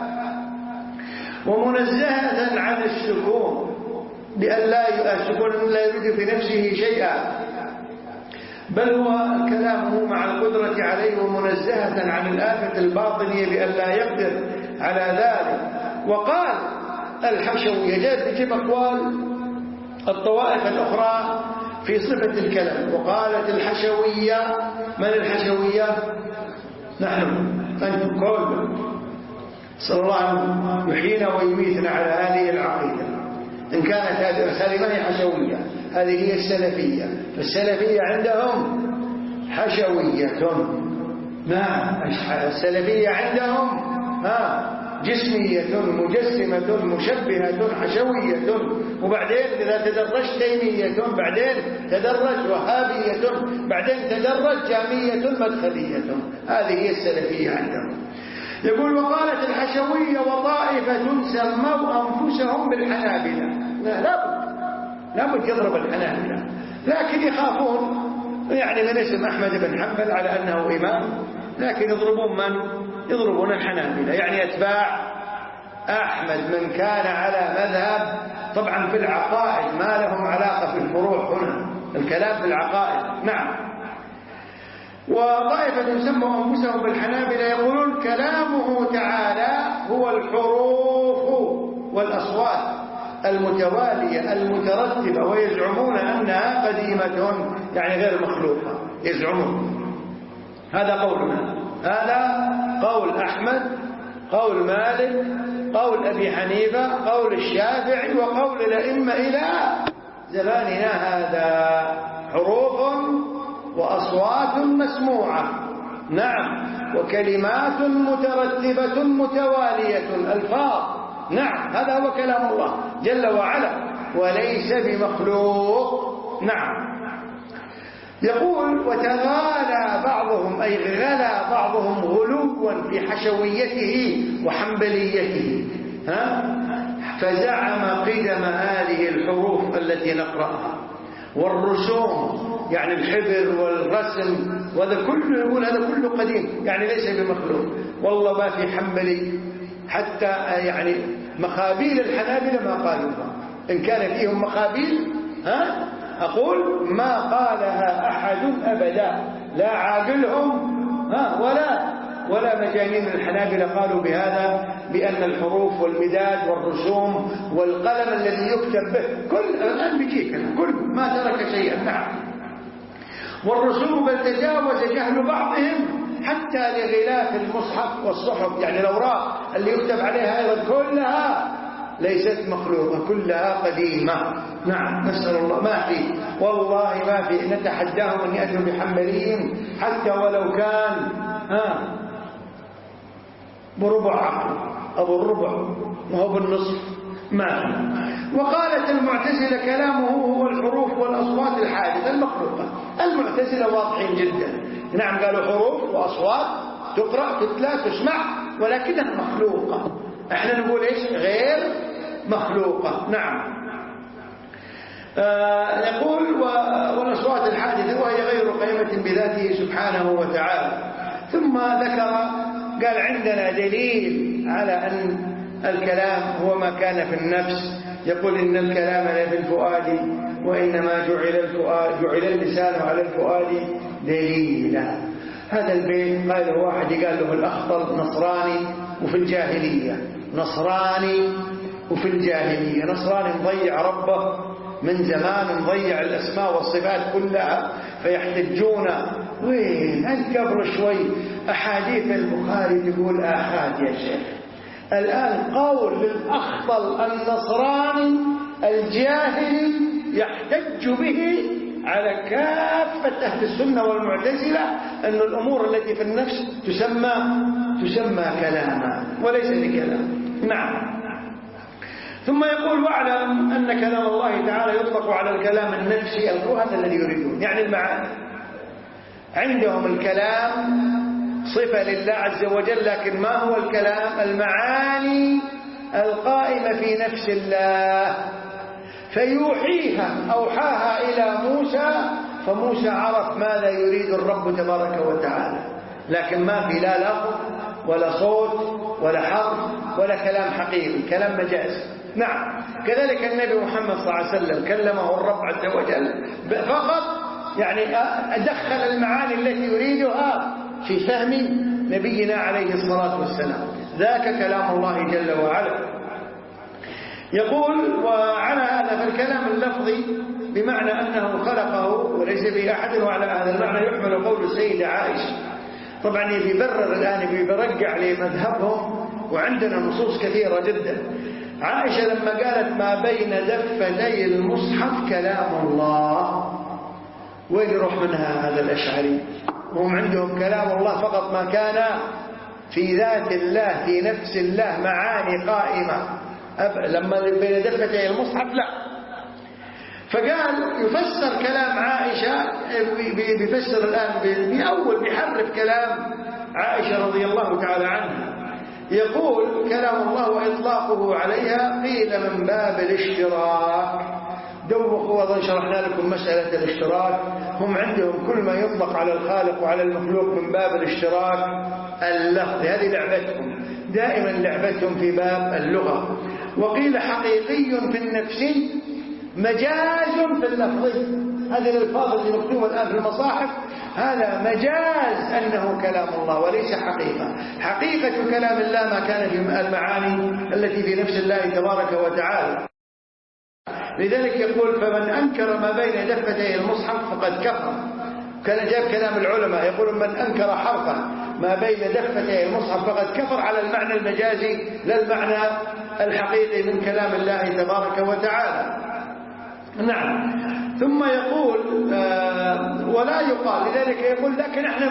ومنزهة عن السكون، لأن السكون لا يريد في نفسه شيئا، بل هو كلامه مع القدرة عليه، ومنزهة عن الآفة الباطنية بأن لا يقدر على ذلك. وقال الحشوية، جاءت بجيب أقوال الطوائف الأخرى في صفة الكلام. وقالت الحشوية، من الحشوية؟ نحن، أنتم كلكم. صلى الله عليه وسلم يحيينا ويميتنا على هذه العقيدة. إن كانت هذه ما هي حشوية، هذه هي السلفية. فالسلفية عندهم حشوية، نعم. السلفية عندهم جسمية مجسمة مشبهة حشوية، وبعدين إذا تدرج تيمية، بعدين تدرج وهابية، بعدين تدرج جامية مدخلية. هذه هي السلفية عندهم. يقول: وقالت الحشوية وطائفة سموا أنفسهم بالحنابلة. لابد يضرب الحنابلة، لكن يخافون يعني من اسم أحمد بن حنبل على أنه إمام، لكن يضربون من؟ يضربون الحنابلة، يعني أتباع أحمد من كان على مذهب. طبعا في العقائد ما لهم علاقة في الفروع، هنا الكلام في العقائد. نعم. وطائفة سموا أنفسهم بالحنابلة يقولون كلامه تعالى هو الحروف والأصوات المتوالية المترتبة، ويزعمون أنها قديمة يعني غير مخلوقة. يزعمون هذا قولنا، هذا قول أحمد، قول مالك، قول أبي حنيفة، قول الشافعي، وقول الأئمة إلى زماننا هذا. حروف وأصوات مسموعة، نعم، وكلمات مترتبة متوالية، الألفاظ، نعم، هذا هو كلام الله جل وعلا وليس بمخلوق. نعم. يقول: وتغالى بعضهم، أي غلا بعضهم غلوا في حشويته وحنبليته، فزعم قدم هذه الحروف التي نقرأها والرسوم، يعني الحبر والرسم، وهذا كله يقول هذا كله قديم يعني ليس بمخلوق. والله ما في حنبلي حتى يعني مخابيل الحنابلة ما قالوها، إن كان فيهم مخابيل أقول ما قالها أحد أبدا، لا عاقلهم ولا مجانين الحنابلة قالوا بهذا، بأن الحروف والمداد والرسوم والقلم الذي يكتب به كل الآن بيجيك كل ما ترك شيئا. نعم. والرسوم بل تجاوز جهل بعضهم حتى لغلاف المصحف والصحف، يعني الأوراق اللي يكتب عليها أيضا كلها ليست مخلوقة، كلها قديمة. نعم. نسأل الله ما في، والله ما في، نتحداهم أن يأتوا بحنبليين حتى ولو كان بربع عقل أو بالربع وهو بالنصف ما. وقالت المعتزلة كلامه هو الحروف والأصوات الحادثة المخلوقة. المعتزلة واضحين جدا. نعم قالوا حروف وأصوات تقرأ تتلى تسمع ولكنها مخلوقة، احنا نقول ايش؟ غير مخلوقة. نعم. يقول والأصوات الحادثة وهي غير قائمة بذاته سبحانه وتعالى. ثم ذكر قال عندنا دليل على أن الكلام هو ما كان في النفس. يقول إن الكلام لا في الفؤاد وإنما جعل اللسان على الفؤاد دليلا. هذا البيت قال واحد قال له الأخطل نصراني وفي الجاهلية، نصراني وفي الجاهلية، نصراني مضيع ربه من زمان، مضيع الأسماء والصفات كلها، فيحتجون وين انكبر شوي أحاديث البخاري تقول آحاد يا شيخ. الآن قول للأخطل النصراني الجاهلي يحتج به على كافة أهل السنة والمعتزلة أن الأمور التي في النفس تسمى كلاما وليس بكلام. نعم. ثم يقول واعلم أن كلام الله تعالى يطلق على الكلام النفسي، هذا الذي يريدون، يعني المعاني. عندهم الكلام صفة لله عز وجل، لكن ما هو الكلام؟ المعاني القائمة في نفس الله، فيوحيها أوحاها إلى موسى، فموسى عرف ماذا يريد الرب تبارك وتعالى، لكن ما في لا لفظ ولا صوت ولا حرف ولا كلام حقيقي، كلام مجازي. نعم. كذلك النبي محمد صلى الله عليه وسلم كلمه الرب عز وجل فقط، يعني أدخل المعاني التي يريدها في فهم نبينا عليه الصلاة والسلام، ذاك كلام الله جل وعلا. يقول وعلى هذا فالكلام اللفظي بمعنى أنه خلقه وليس به أحد، وعلى هذا المعنى يحمل قول السيدة عائشة. طبعا يبرر الآن بيرجع لمذهبهم، وعندنا نصوص كثيرة جدا. عائشة لما قالت ما بين دفتي المصحف كلام الله، وين يروح منها هذا الأشعري؟ هم عندهم كلام الله فقط ما كان في ذات الله في نفس الله معاني قائمة، لما بين دفتي المصحف لا. فقال يفسر كلام عائشة، بيفسر الآن بيحرف كلام عائشة رضي الله تعالى عنها. يقول كلام الله وإطلاقه عليها قيل من باب الاشتراك. دوخوا وظن شرحنا لكم مسألة الاشتراك. هم عندهم كل ما يطلق على الخالق وعلى المخلوق من باب الاشتراك اللفظ، هذه لعبتهم دائما، لعبتهم في باب اللغة. وقيل حقيقي في النفس مجاز في اللفظ. هذه الألفاظ اللي مكتوبة الآن في المصاحف هذا مجاز أنه كلام الله وليس حقيقة. حقيقة كلام الله ما كان في المعاني التي في نفس الله تبارك وتعالى. لذلك يقول فمن أنكر ما بين دفتي المصحف فقد كفر. كان جاب كلام العلماء يقول من أنكر حرفا ما بين دفتي المصحف فقد كفر على المعنى المجازي لا المعنى الحقيقي من كلام الله تبارك وتعالى. نعم. ثم يقول ولا يقال، لذلك يقول لكن احنا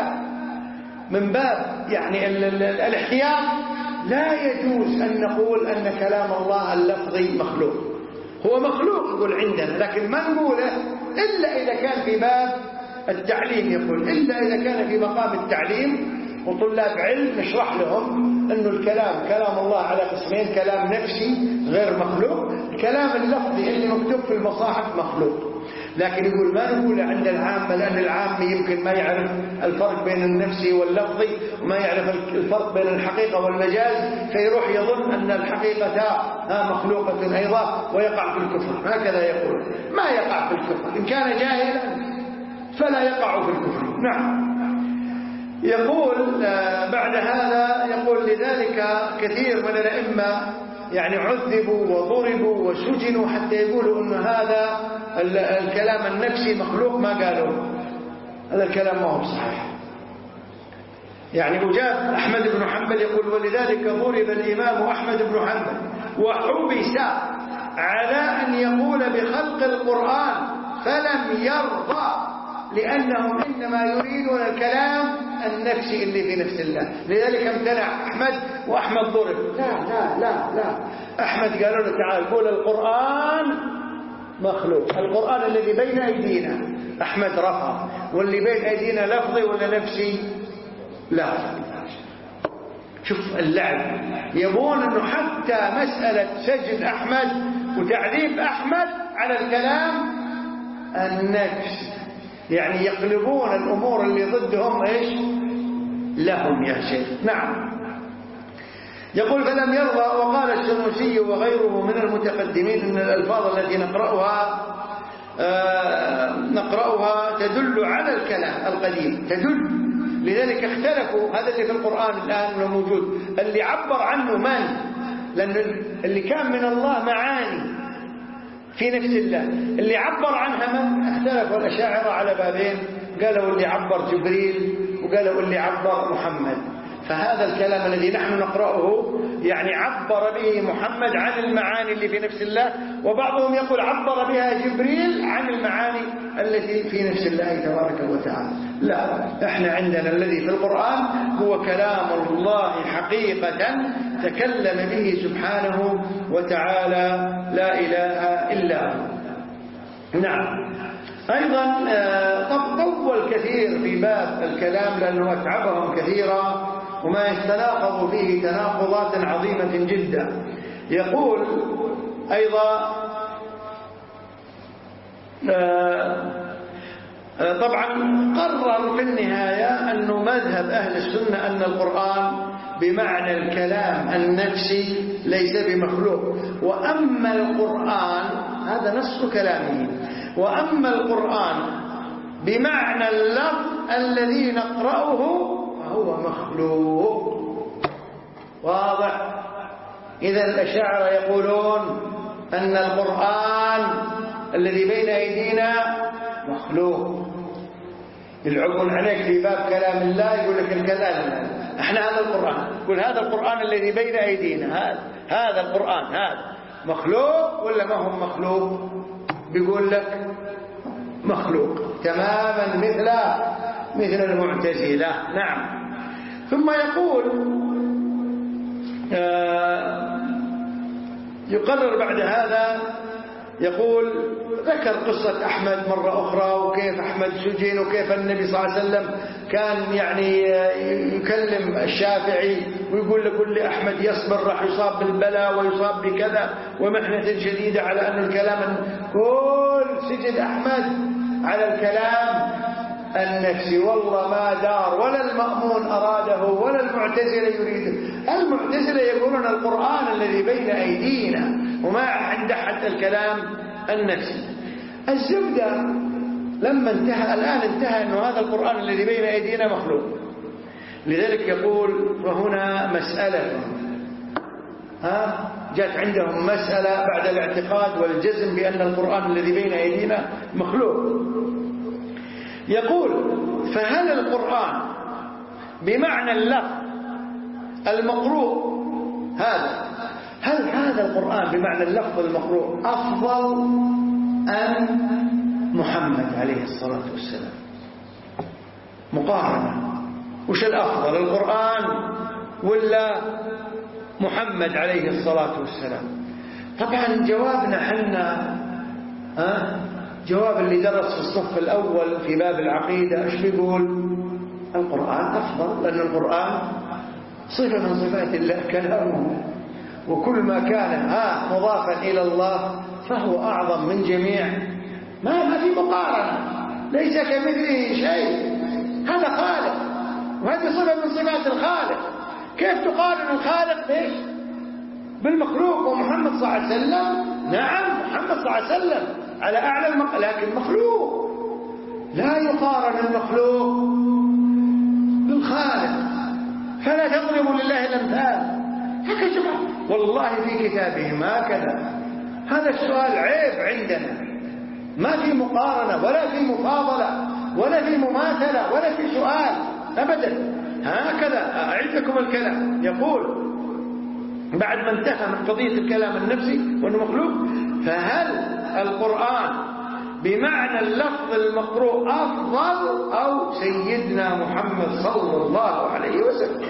من باب يعني الاحتياط لا يجوز أن نقول أن كلام الله اللفظي مخلوق. هو مخلوق يقول عندنا، لكن ما نقوله إلا إذا كان في باب التعليم. يقول إلا إذا كان في مقام التعليم وطلاب علم نشرح لهم أنه الكلام كلام الله على قسمين، كلام نفسي غير مخلوق، الكلام اللفظي اللي مكتوب في المصاحف مخلوق. لكن يقول ما نقول عند العامة، لأن العامة يمكن ما يعرف الفرق بين النفسي واللفظي وما يعرف الفرق بين الحقيقة والمجاز، فيروح يظن أن الحقيقة مخلوقة أيضا ويقع في الكفر. هكذا يقول، ما يقع في الكفر إن كان جاهلا فلا يقع في الكفر. نعم. يقول بعد هذا، يقول لذلك كثير من الأئمة يعني عذبوا وضربوا وسجنوا حتى يقولوا أن هذا الكلام النفسي مخلوق، ما قالوا هذا الكلام ما هو صحيح. يعني وجاب أحمد بن حنبل يقول ولذلك ضرب الإمام أحمد بن حنبل وحبس على أن يقول بخلق القرآن فلم يرضى، لأنهم إنما يريدون الكلام النفسي اللي في نفس الله، لذلك امتنع أحمد، وأحمد ضرب. لا لا لا لا، أحمد قالوا له تعال قول القرآن مخلوق، القرآن الذي بين أيدينا. أحمد رفض، واللي بين أيدينا لفظي ولا نفسي؟ لا. شوف اللعب، يبون أنه حتى مسألة سجن أحمد وتعذيب أحمد على الكلام النفسي، يعني يقلبون الأمور اللي ضدهم إيش لهم يا شيخ. نعم. يقول فلم يرضى. وقال السنوسي وغيره من المتقدمين إن الألفاظ التي نقرأها تدل على الكلام القديم، تدل. لذلك اختلفوا، هذا اللي في القرآن الآن موجود، اللي عبر عنه من؟ لأن اللي كان من الله معاني في نفس الله، اللي عبر عنها من؟ اختلفوا الأشاعرة على بابين، قالوا اللي عبر جبريل وقالوا اللي عبر محمد. فهذا الكلام الذي نحن نقرأه يعني عبر به محمد عن المعاني اللي في نفس الله، وبعضهم يقول عبر بها جبريل عن المعاني التي في نفس الله تبارك وتعالى. لا، احنا عندنا الذي في القرآن هو كلام الله حقيقة تكلم به سبحانه وتعالى، لا إله إلا هو. نعم. أيضا طول كثير في باب الكلام لأنه أتعبهم كثيرا، وما يتناقض فيه تناقضات عظيمة جدا. يقول أيضا طبعا قرر في النهاية أنه مذهب أهل السنة أن القرآن بمعنى الكلام النفسي ليس بمخلوق، وأما القرآن هذا نص كلامه، وأما القرآن بمعنى اللفظ الذي نقرأه فهو مخلوق. واضح؟ إذا الأشاعرة يقولون أن القرآن الذي بين أيدينا مخلوق، يلعبون عليك في باب كلام الله، يقول لك الكلام احنا هذا القرآن، يقول هذا القرآن الذي بين أيدينا، هذا القرآن هذا مخلوق ولا ما هو مخلوق؟ بيقول لك مخلوق تماما مثل المعتزلة. نعم. ثم يقول يقرر بعد هذا، يقول ذكر قصة أحمد مرة أخرى، وكيف أحمد سجن، وكيف النبي صلى الله عليه وسلم كان يعني يكلم الشافعي ويقول لكل أحمد يصبر راح يصاب بالبلاء ويصاب بكذا ومحنة شديدة، على أن الكلام كل سجن أحمد على الكلام النفسي. والله ما دار ولا المأمون أراده ولا المعتزلة يريده. المعتزلة يقولون القرآن الذي بين أيدينا، وما عند حتى الكلام النفسي. الزبدة لما انتهى، الآن انتهى أنه هذا القرآن الذي بين أيدينا مخلوق. لذلك يقول وهنا مسألة جاءت عندهم مسألة بعد الاعتقاد والجزم بأن القرآن الذي بين أيدينا مخلوق. يقول فهل القرآن بمعنى اللفظ المقروء هل هذا القرآن بمعنى اللفظ المقروء أفضل أم محمد عليه الصلاة والسلام؟ مقارنة، وش الأفضل، القرآن ولا محمد عليه الصلاة والسلام؟ طبعا جوابنا حنا جواب اللي درس في الصف الأول في باب العقيدة ايش بيقول؟ القرآن أفضل، لأن القرآن صفة من صفات الله كلامه، وكل ما كان مضافا إلى الله فهو أعظم من جميع ما في مقارنة، ليس كمثله شيء، هذا خالق وهذه صفة من صفات الخالق. كيف تقارن الخالق بالمخلوق؟ ومحمد صلى الله عليه وسلم نعم محمد صلى الله عليه وسلم على أعلى لكن مخلوق، لا يقارن المخلوق بالخالق، فلا تضربوا لله الأمثال. هكذا والله في كتابهم هكذا. هذا السؤال عيب عندنا، ما في مقارنة ولا في مفاضلة ولا في مماثلة ولا في سؤال أبدا. هكذا أعيد لكم الكلام. يقول بعد ما انتهى من قضية الكلام النفسي وأنه مخلوق، فهل القرآن بمعنى اللفظ المقروء أفضل أو سيدنا محمد صلى الله عليه وسلم؟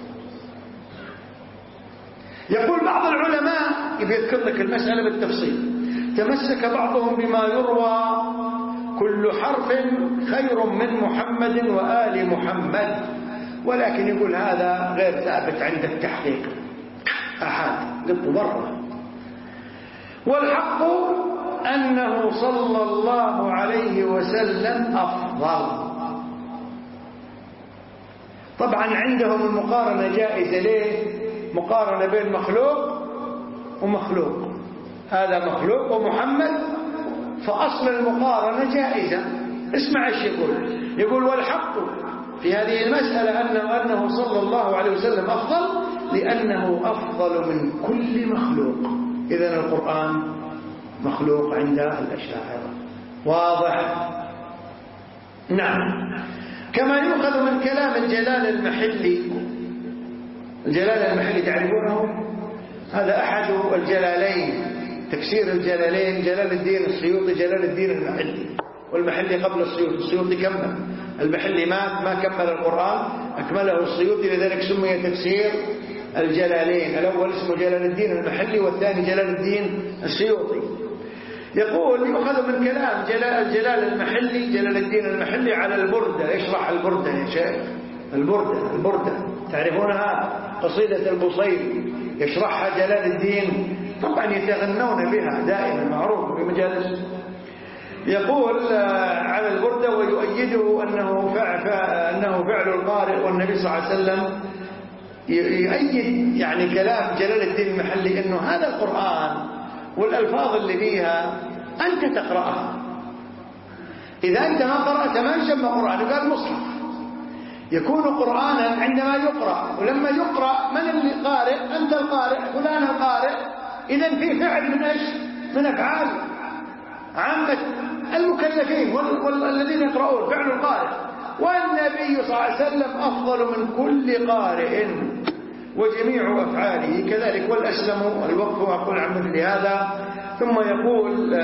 يقول بعض العلماء يذكر لك المسألة بالتفصيل: تمسك بعضهم بما يروى كل حرف خير من محمد وآل محمد، ولكن يقول هذا غير ثابت عند التحقيق، أحد قلت برا. والحق أنه صلى الله عليه وسلم أفضل. طبعا عندهم المقارنة جائزة. ليه؟ مقارنة بين مخلوق ومخلوق، هذا مخلوق ومحمد، فأصل المقارنة جائزة. اسمع ايش يقول والحق في هذه المسألة أنه صلى الله عليه وسلم أفضل لأنه أفضل من كل مخلوق. إذن القرآن مخلوق عند الأشاعرة. واضح؟ نعم. كما يؤخذ من كلام الجلال المحلي. الجلال المحلي تعرفونه؟ هذا أحد الجلالين، تفسير الجلالين، جلال الدين السيوطي، جلال الدين المحلي، والمحلي قبل السيوطي. السيوطي كمل، المحلي ما كمل القرآن، أكمله السيوطي، لذلك سمي تفسير الجلالين. الأول اسمه جلال الدين المحلي والثاني جلال الدين السيوطي. يقول يؤخذ من كلام جلال المحلي، جلال الدين المحلي، على البردة. يشرح البردة يا شيخ، البردة تعرفونها؟ قصيدة البصيري يشرحها جلال الدين، طبعا يتغنون بها دائما، معروف في مجالس. يقول على البردة ويؤيده أنه فعل القارئ، والنبي صلى الله عليه وسلم يؤيد يعني كلام جلال الدين المحلي أنه هذا القرآن والألفاظ اللي فيها أنت تقرأها. إذا أنت ما قرأت ما يسمى قرآن، قال مصحف. يكون قرآنا عندما يقرأ، ولما يقرأ من اللي قارئ؟ أنت القارئ، فلان القارئ. إذن في فعل من إيش؟ من أفعال عامة المكلفين والذين يقرؤون، فعل القارئ. والنبي صلى الله عليه وسلم أفضل من كل قارئ وجميع أفعاله كذلك. والأسلم الوقف وأقول عن مثل هذا. ثم يقول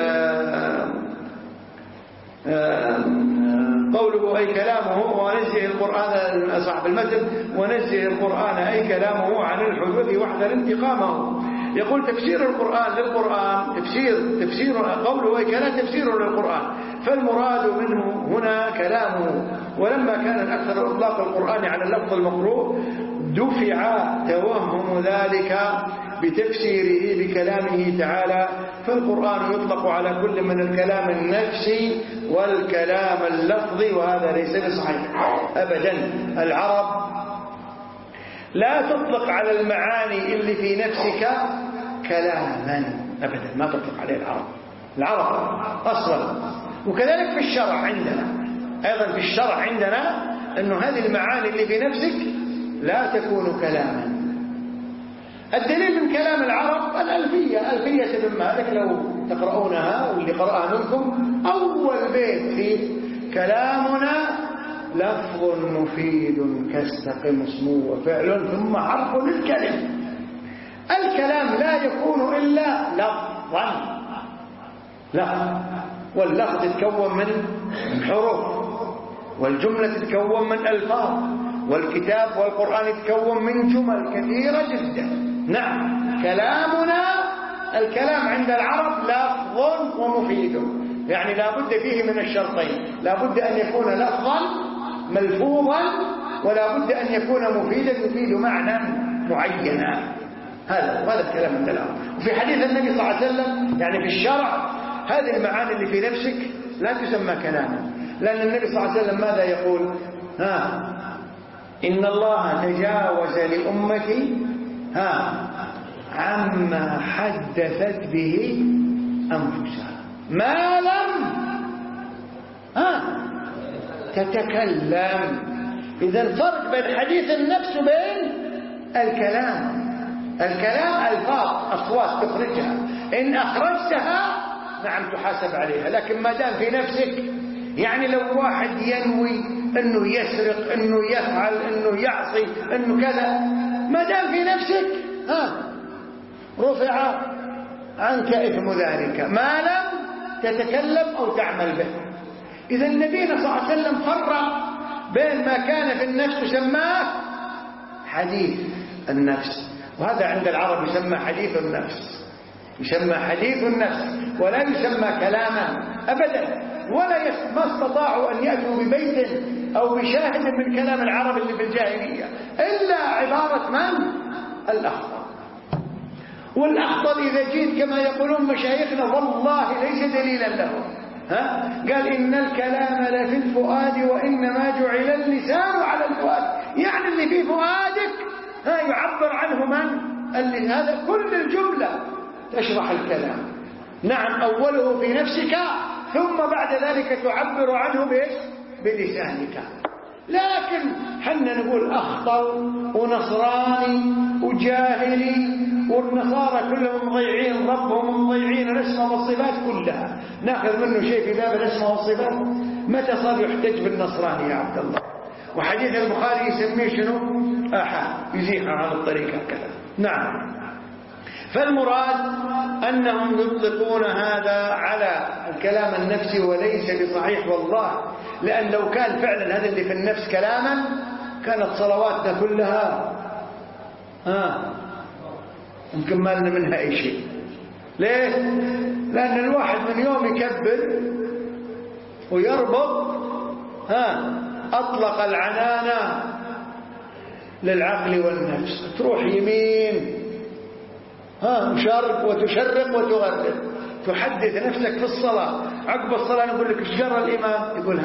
قوله أي كلامه ونزه القرآن، صاحب المتن، ونزه القرآن أي كلامه عن الحدوث واحذر انتقامه. يقول تفسير القرآن للقرآن تفسير قوله أي كلام تفسير للقرآن، فالمراد منه هنا كلامه. ولما كان الأكثر إطلاق القرآن على اللفظ المقروء دفع توهم ذلك بتفسيره بكلامه تعالى، فالقرآن يطلق على كل من الكلام النفسي والكلام اللفظي، وهذا ليس بصحيح أبدا. العرب لا تطلق على المعاني اللي في نفسك كلاما أبدا، ما تطلق عليه العرب أصلا. وكذلك في الشرع عندنا أيضا، في الشرع عندنا أنه هذه المعاني اللي في نفسك لا تكون كلاما. الدليل من كلام العرب ألفية ابن مالك، لو تقرؤونها واللي قرأها منكم، أول بيت فيه كلامنا لفظ مفيد كاستقم اسمه وفعل ثم حرف للكلم. الكلام لا يكون إلا لفظا، لا، واللفظ يتكون من حروف، والجملة تتكون من ألفاظ، والكتاب والقرآن يتكون من جمل كثيرة جدا. نعم، كلامنا الكلام عند العرب لفظ ومفيد، يعني لا بد فيه من الشرطين، لا بد أن يكون لفظا ملفوظا، ولا بد أن يكون مفيدا يفيد معنى معينا. هذا الكلام عند العرب. وفي حديث النبي صلى الله عليه وسلم يعني في الشرع هذه المعاني اللي في نفسك لا تسمى كلاما، لأن النبي صلى الله عليه وسلم ماذا يقول؟ إن الله تجاوز لأمتي عما حدثت به أنفسها ما لم تتكلم. إذن فرق بين حديث النفس وبين الكلام. الكلام ألفاظ أصوات تخرجها، إن أخرجتها نعم تحاسب عليها، لكن ما دام في نفسك، يعني لو واحد ينوي أنه يسرق، أنه يفعل، أنه يعصي، أنه كذا، ما دام في نفسك رفع عنك إثم ذلك ما لم تتكلم أو تعمل به. إذا النبي صلى الله عليه وسلم فرق بين ما كان في النفس وسماه حديث النفس، وهذا عند العرب يسمى حديث النفس، يسمى حديث النفس ولا يسمى كلاما أبدا، ما استطاعوا أن يأتوا ببيت أو بشاهد من كلام العرب اللي في الجاهلية إلا عبارة من؟ الأخطل. والأخطل إذا جيت كما يقولون مشايخنا والله ليس دليلا له، قال إن الكلام لفي الفؤاد وإنما جعل اللسان على الفؤاد، يعني اللي في فؤادك يعبر عنه من؟ هذا كل الجملة تشرح الكلام. نعم أوله في نفسك ثم بعد ذلك تعبر عنه بلسانك. لكن حنا نقول أخطل ونصراني وجاهلي، والنصارى كلهم مضيعين ربهم ومضيعين الاسماء والصفات كلها، ناخذ منه شيء في باب الاسماء والصفات؟ متى صار يحتج بالنصراني يا عبد الله؟ وحديث البخاري يسميه شنو؟ آحاد، يزيح عن الطريقة كذا. نعم. فالمراد أنهم يطلقون هذا على الكلام النفسي وليس بصحيح والله، لأن لو كان فعلا هذا اللي في النفس كلاما كانت صلواتنا كلها ممكن ما لنا منها أي شيء. ليه؟ لأن الواحد من يوم يكبر ويربط أطلق العنانة للعقل والنفس، تروح يمين شرق وتشرق وتغرب، تحدث نفسك في الصلاة، عقب الصلاة يقول لك ايش جرى الإمام؟ يقول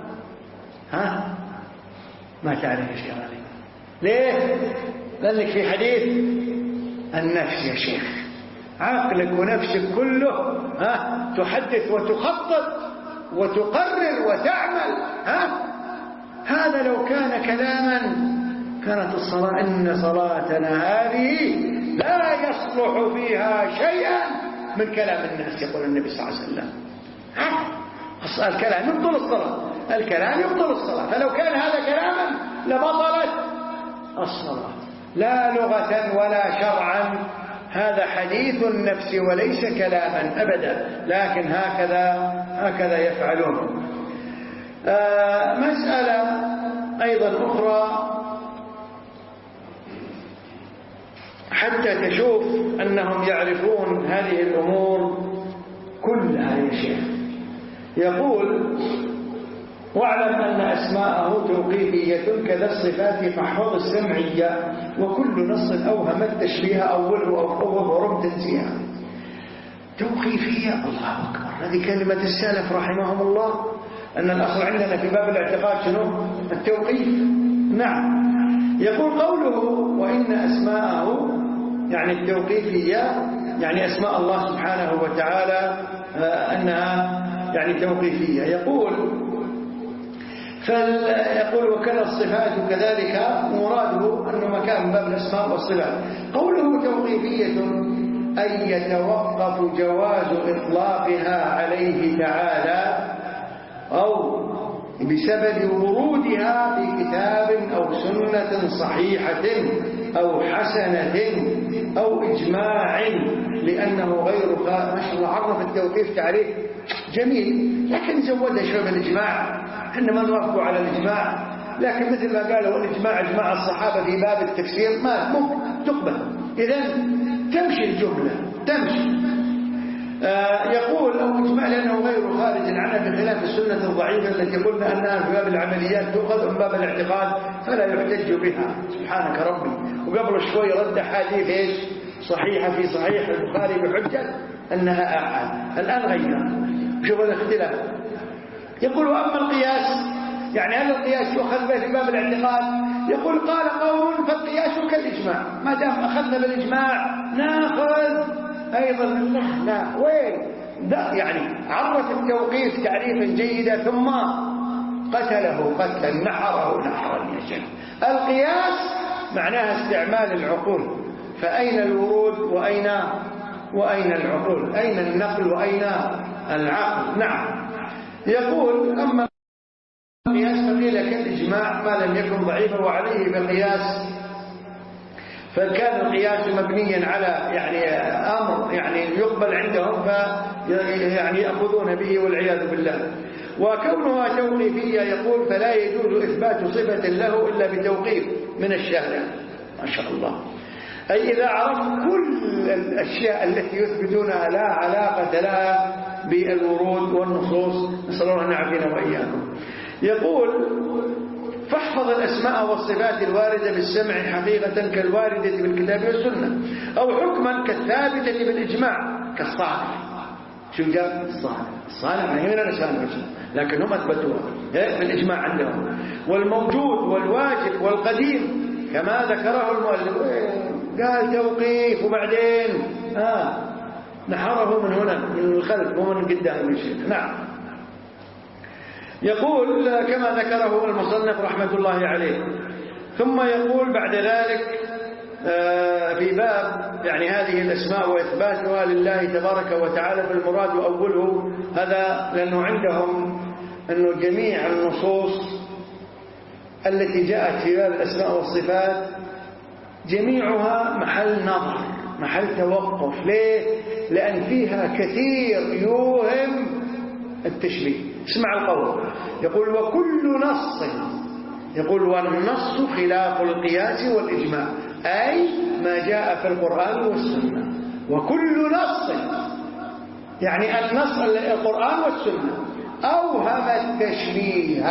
ما تعرف ايش جرى الإمام. ليه؟ لأنك في حديث النفس يا شيخ، عقلك ونفسك كله تحدث وتخطط وتقرر وتعمل. هذا لو كان كلاما كانت الصلاة، إن صلاتنا هذه لا يصلح فيها شيئا من كلام الناس، يقول النبي صلى الله عليه وسلم. الكلام يبطل الصلاة، الكلام يبطل الصلاة، فلو كان هذا كلاما لبطلت الصلاة، لا لغة ولا شرعا. هذا حديث النفس وليس كلاما أبدا، لكن هكذا يفعلون. مسألة أيضا أخرى حتى تشوف أنهم يعرفون هذه الأمور كلها يا شيخ. يقول واعلم أن أسماءه توقيفية كذا الصفات فاحفظ السمعية، وكل نص أوهم التشبيه أوله أو فوه ورم تنزيها. توقيفية، الله أكبر، هذه كلمة السلف رحمهم الله، أن الأصل عندنا في باب الاعتقاد شنو؟ التوقيف. نعم. يقول قوله وإن أسماءه يعني التوقيفية، يعني أسماء الله سبحانه وتعالى أنها يعني توقيفية. يقول وكذا الصفات كذلك، مراده أنه مكان باب الأسماء والصفات. قوله توقيفية أي يتوقف جواز إطلاقها عليه تعالى أو بسبب ورودها في كتاب أو سنة صحيحة أو حسنة أو إجماع، لأنه غير ما شاء الله عرف التوقيف تعريف جميل، لكن زودها شوية بالإجماع. احنا ما نوافقوا على الإجماع، لكن مثل ما قالوا الإجماع إجماع الصحابة في باب التفسير ما ممكن تقبل، إذن تمشي الجملة تمشي. يقول أو إجماع لأنه غير خارج عنها بخلاف السنة الضعيفة التي قلنا أنها في باب العمليات تؤخذ من باب الاعتقاد فلا يحتج بها. سبحانك ربي. وقبل شوي رد حديث ايش صحيحة في صحيح البخاري بحجة أنها آحاد، الآن غير. شوف الاختلاف، يقول وأما القياس، يعني هل القياس يؤخذ به في باب الاعتقاد؟ يقول قال قوم فالقياس كالإجماع، ما دام أخذنا بالإجماع نأخذ أيضا. لا وين ده؟ يعني عرف التوقيف تعريفا جيدا ثم قتله قتلا، نحره نحرا يا شيخ. القياس معناها استعمال العقول، فأين الورود وأين العقول؟ أين النقل وأين العقل؟ نعم. يقول أما القياس فقيل كالإجماع ما لم يكن ضعيفا، وعليه بالقياس فكان القياس مبنيا على يعني أمر يعني يقبل عندهم يعني يأخذون به والعياذ بالله. وكونها توقيفية يقول فلا يجوز إثبات صفة له إلا بتوقيف من الشارع. ما شاء الله. أي إذا عرفت كل الأشياء التي يثبتونها لا علاقة لها بالورود والنصوص، نسأل الله أن يعافينا وإياكم. يقول فاحفظ الأسماء والصفات الواردة بالسمع حقيقة كالواردة بالكتاب والسنة، أو حكما كالثابتة بالإجماع كالصالح. شو قال الصالح ما هي من الأسماء، لكن هم أثبتوها بالإجماع عندهم. والموجود والواجب والقديم كما ذكره المؤلف، قال توقيف وبعدين نحره من هنا من الخلف ومن قدام الشيخ. نعم. يقول كما ذكره المصنف رحمة الله عليه. ثم يقول بعد ذلك في باب يعني هذه الأسماء وإثباتها لله تبارك وتعالى، فالمراد أوله هذا لأنه عندهم أنه جميع النصوص التي جاءت في باب الأسماء والصفات جميعها محل نظر محل توقف. ليه؟ لأن فيها كثير يوهم التشبيه. اسمع القول، يقول وكل نص، يقول والنص خلاف القياس والإجماع، أي ما جاء في القرآن والسنة. وكل نص يعني النص القرآن والسنة أوهم التشبيه.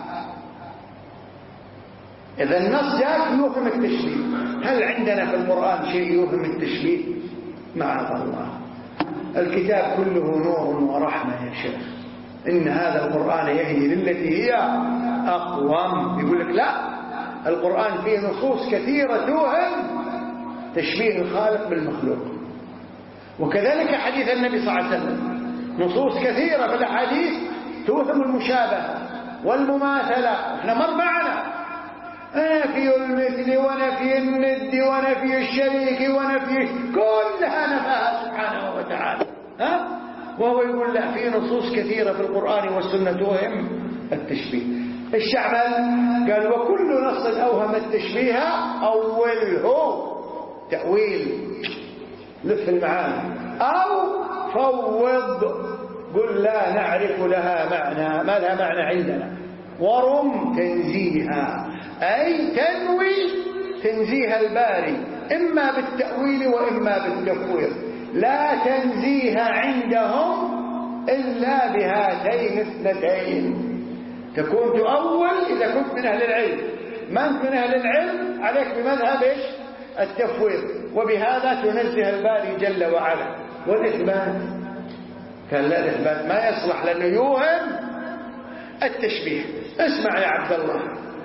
إذا النص جاء يوهم التشبيه. هل عندنا في القرآن شيء يوهم التشبيه؟ معاذ الله. الكتاب كله نور ورحمة يا شيخ. إن هذا القرآن يهدي للتي هي أقوم. يقول لك لا، القرآن فيه نصوص كثيرة توهم تشبيه الخالق بالمخلوق. وكذلك حديث النبي صلى الله عليه وسلم نصوص كثيرة في الأحاديث توهم المشابهة والمماثلة. احنا مر معنا نفي المثل ونفي الند ونفي الشريك ونفي كلها نفاها سبحانه وتعالى. وهو يقول لا، في نصوص كثيرة في القرآن والسنة توهم التشبيه. الشعبان قال وكل نص أوهم التشبيه أوله تأويل، لف المعاني، أو فوض، قل لا نعرف لها معنى، ما لها معنى عندنا، ورم تنزيها، أي تنوي تنزيه الباري إما بالتأويل وإما بالتفويض. لا تنزيه عندهم إلا بهاتين اثنتين. تكون تؤول إذا كنت من أهل العلم، ما أنت من أهل العلم عليك بمذهب إيش؟ التفويض، وبهذا تنزه الباري جل وعلا. والإثبات كان لا، الإثبات ما يصلح لأنه يوهم التشبيه. اسمع يا عبد الله،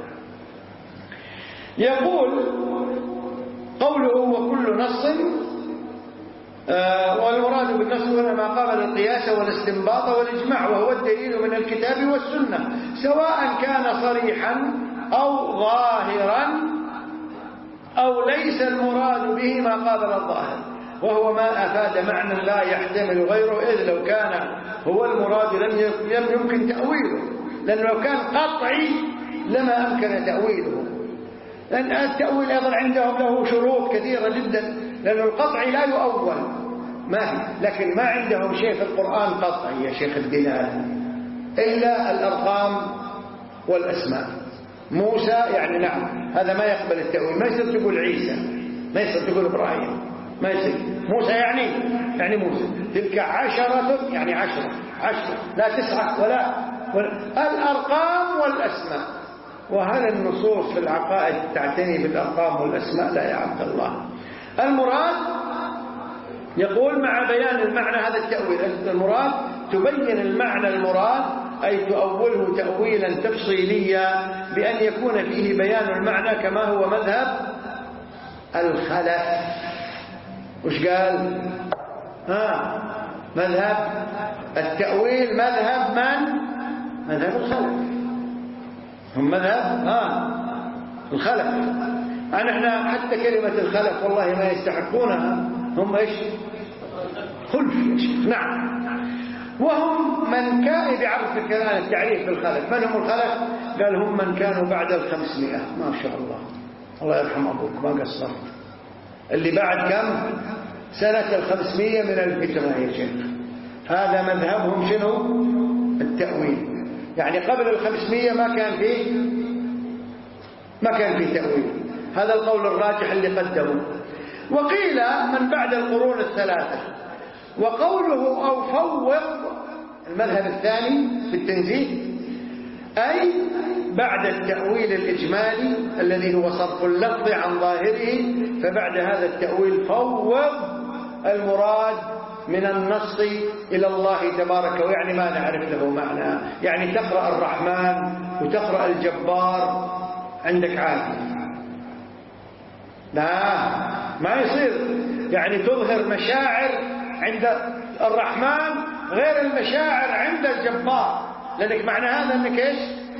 يقول قوله وكل نص، والمراد بالنص هنا ما قابل القياس والاستنباط والإجماع، وهو الدليل من الكتاب والسنة، سواء كان صريحا أو ظاهرا أو ليس المراد به ما قابل الظاهر، وهو ما أفاد معنى لا يحتمل غيره، إذ لو كان هو المراد لم يمكن تأويله، لأنه لو كان قطعي لما أمكن تأويله. لأن التأويل أيضا عندهم له شروط كثيرة جدا، لأن القطعي لا يؤول ما في. لكن ما عندهم شيء في القرآن قطعي يا شيخ الدلالة إلا الأرقام والأسماء. موسى يعني نعم هذا ما يقبل التأويل، ما يصير تقول عيسى، ما يصير تقول إبراهيم، ما يصير. موسى يعني موسى. تلك 10 يعني 10 لا 9 ولا الأرقام والأسماء. وهل النصوص في العقائد تعتني بالأرقام والأسماء؟ لا يا عبد الله. المراد يقول مع بيان المعنى هذا التأويل، المراد تبين المعنى المراد أي تؤوله تأويلا تفصيليا بأن يكون فيه بيان المعنى كما هو مذهب الخلف. وش قال؟ مذهب التأويل مذهب من؟ مذهب الخلف. هم مذهب الخلف. احنا حتى كلمة الخلف والله ما يستحقونها. هم ايش؟ خلف يا شيخ. نعم. وهم من كان بعرف الكلام التعريف بالخلف. من هم الخلف؟ قال هم من كانوا بعد 500. ما شاء الله، الله يرحم أبوك ما قصرت. اللي بعد كم؟ سنة 500 من الهجرة يا شيخ. هذا مذهبهم شنو؟ التأويل. يعني قبل 500 ما كان فيه تأويل. هذا القول الراجح اللي قدمه. وقيل من بعد القرون الثلاثة. وقوله أو فوض المذهب الثاني في التنزيه، أي بعد التأويل الإجمالي الذي هو صرف اللفظ عن ظاهره، فبعد هذا التأويل فوض المراد من النص إلى الله تبارك. ويعني ما نعرف له معنى. يعني تقرأ الرحمن وتقرأ الجبار عندك عادي. لا ما يصير. يعني تظهر مشاعر عند الرحمن غير المشاعر عند الجبار. لذلك معنى هذا أنك إيش؟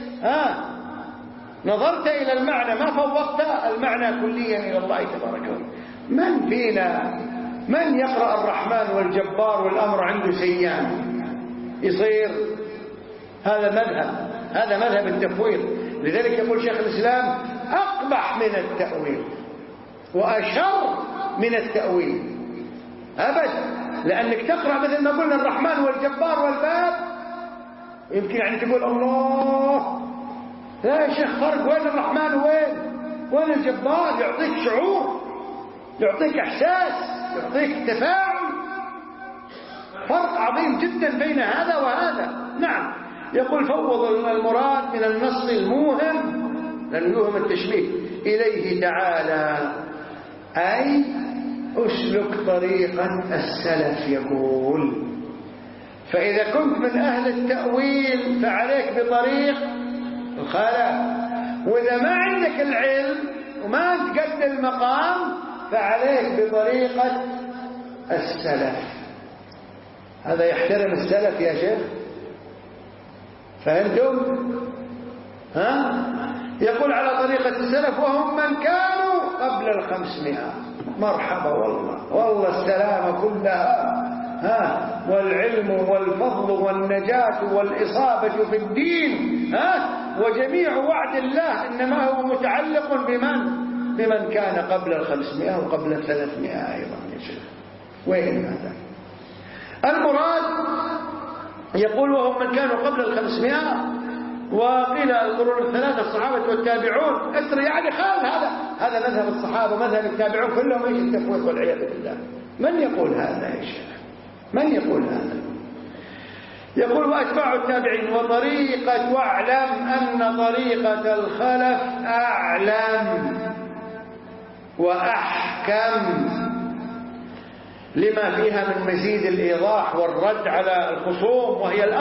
نظرت إلى المعنى ما فوضت المعنى كليا إلى الله تبارك وتعالى. من فينا من يقرأ الرحمن والجبار والأمر عنده سيان يصير؟ هذا مذهب التفويض. لذلك يقول شيخ الإسلام أقبح من التأويل وأشر من التأويل أبدا. لأنك تقرأ مثل ما قلنا الرحمن والجبار والباب، يمكن يعني تقول الله، لا يا شيخ فرق وين الرحمن وين الجبار. يعطيك شعور، يعطيك إحساس، يعطيك تفاعل. فرق عظيم جدا بين هذا وهذا. نعم. يقول فوض المراد من النص الموهم، لأنه يوهم التشبيه، إليه تعالى، أي أسلك طريقا السلف. يقول فإذا كنت من أهل التأويل فعليك بطريق الخلف، وإذا ما عندك العلم وما تقد المقام فعليك بطريقة السلف. هذا يحترم السلف يا شيخ. فهمتم؟ يقول على طريقة السلف وهم من كانوا قبل 500. مرحبا والله السلامة كلها. والعلم والفضل والنجاة والإصابة في الدين. وجميع وعد الله إنما هو متعلق بمن كان قبل 500 وقبل 300 أيضا يا شيخ. وين هذا المراد؟ يقول وهم من كانوا قبل 500. وقيل القرون الثلاثة الصحابة والتابعون. يعني خال هذا مذهب الصحابة ومذهب التابعون كلهم ايش؟ التفويض والعياذ بالله. من يقول هذا يا شيخ؟ من يقول هذا؟ يقول وأتباع التابعين وطريقة، واعلم أن طريقة الخلف أعلم وأحكم لما فيها من مزيد الإيضاح والرد على الخصوم،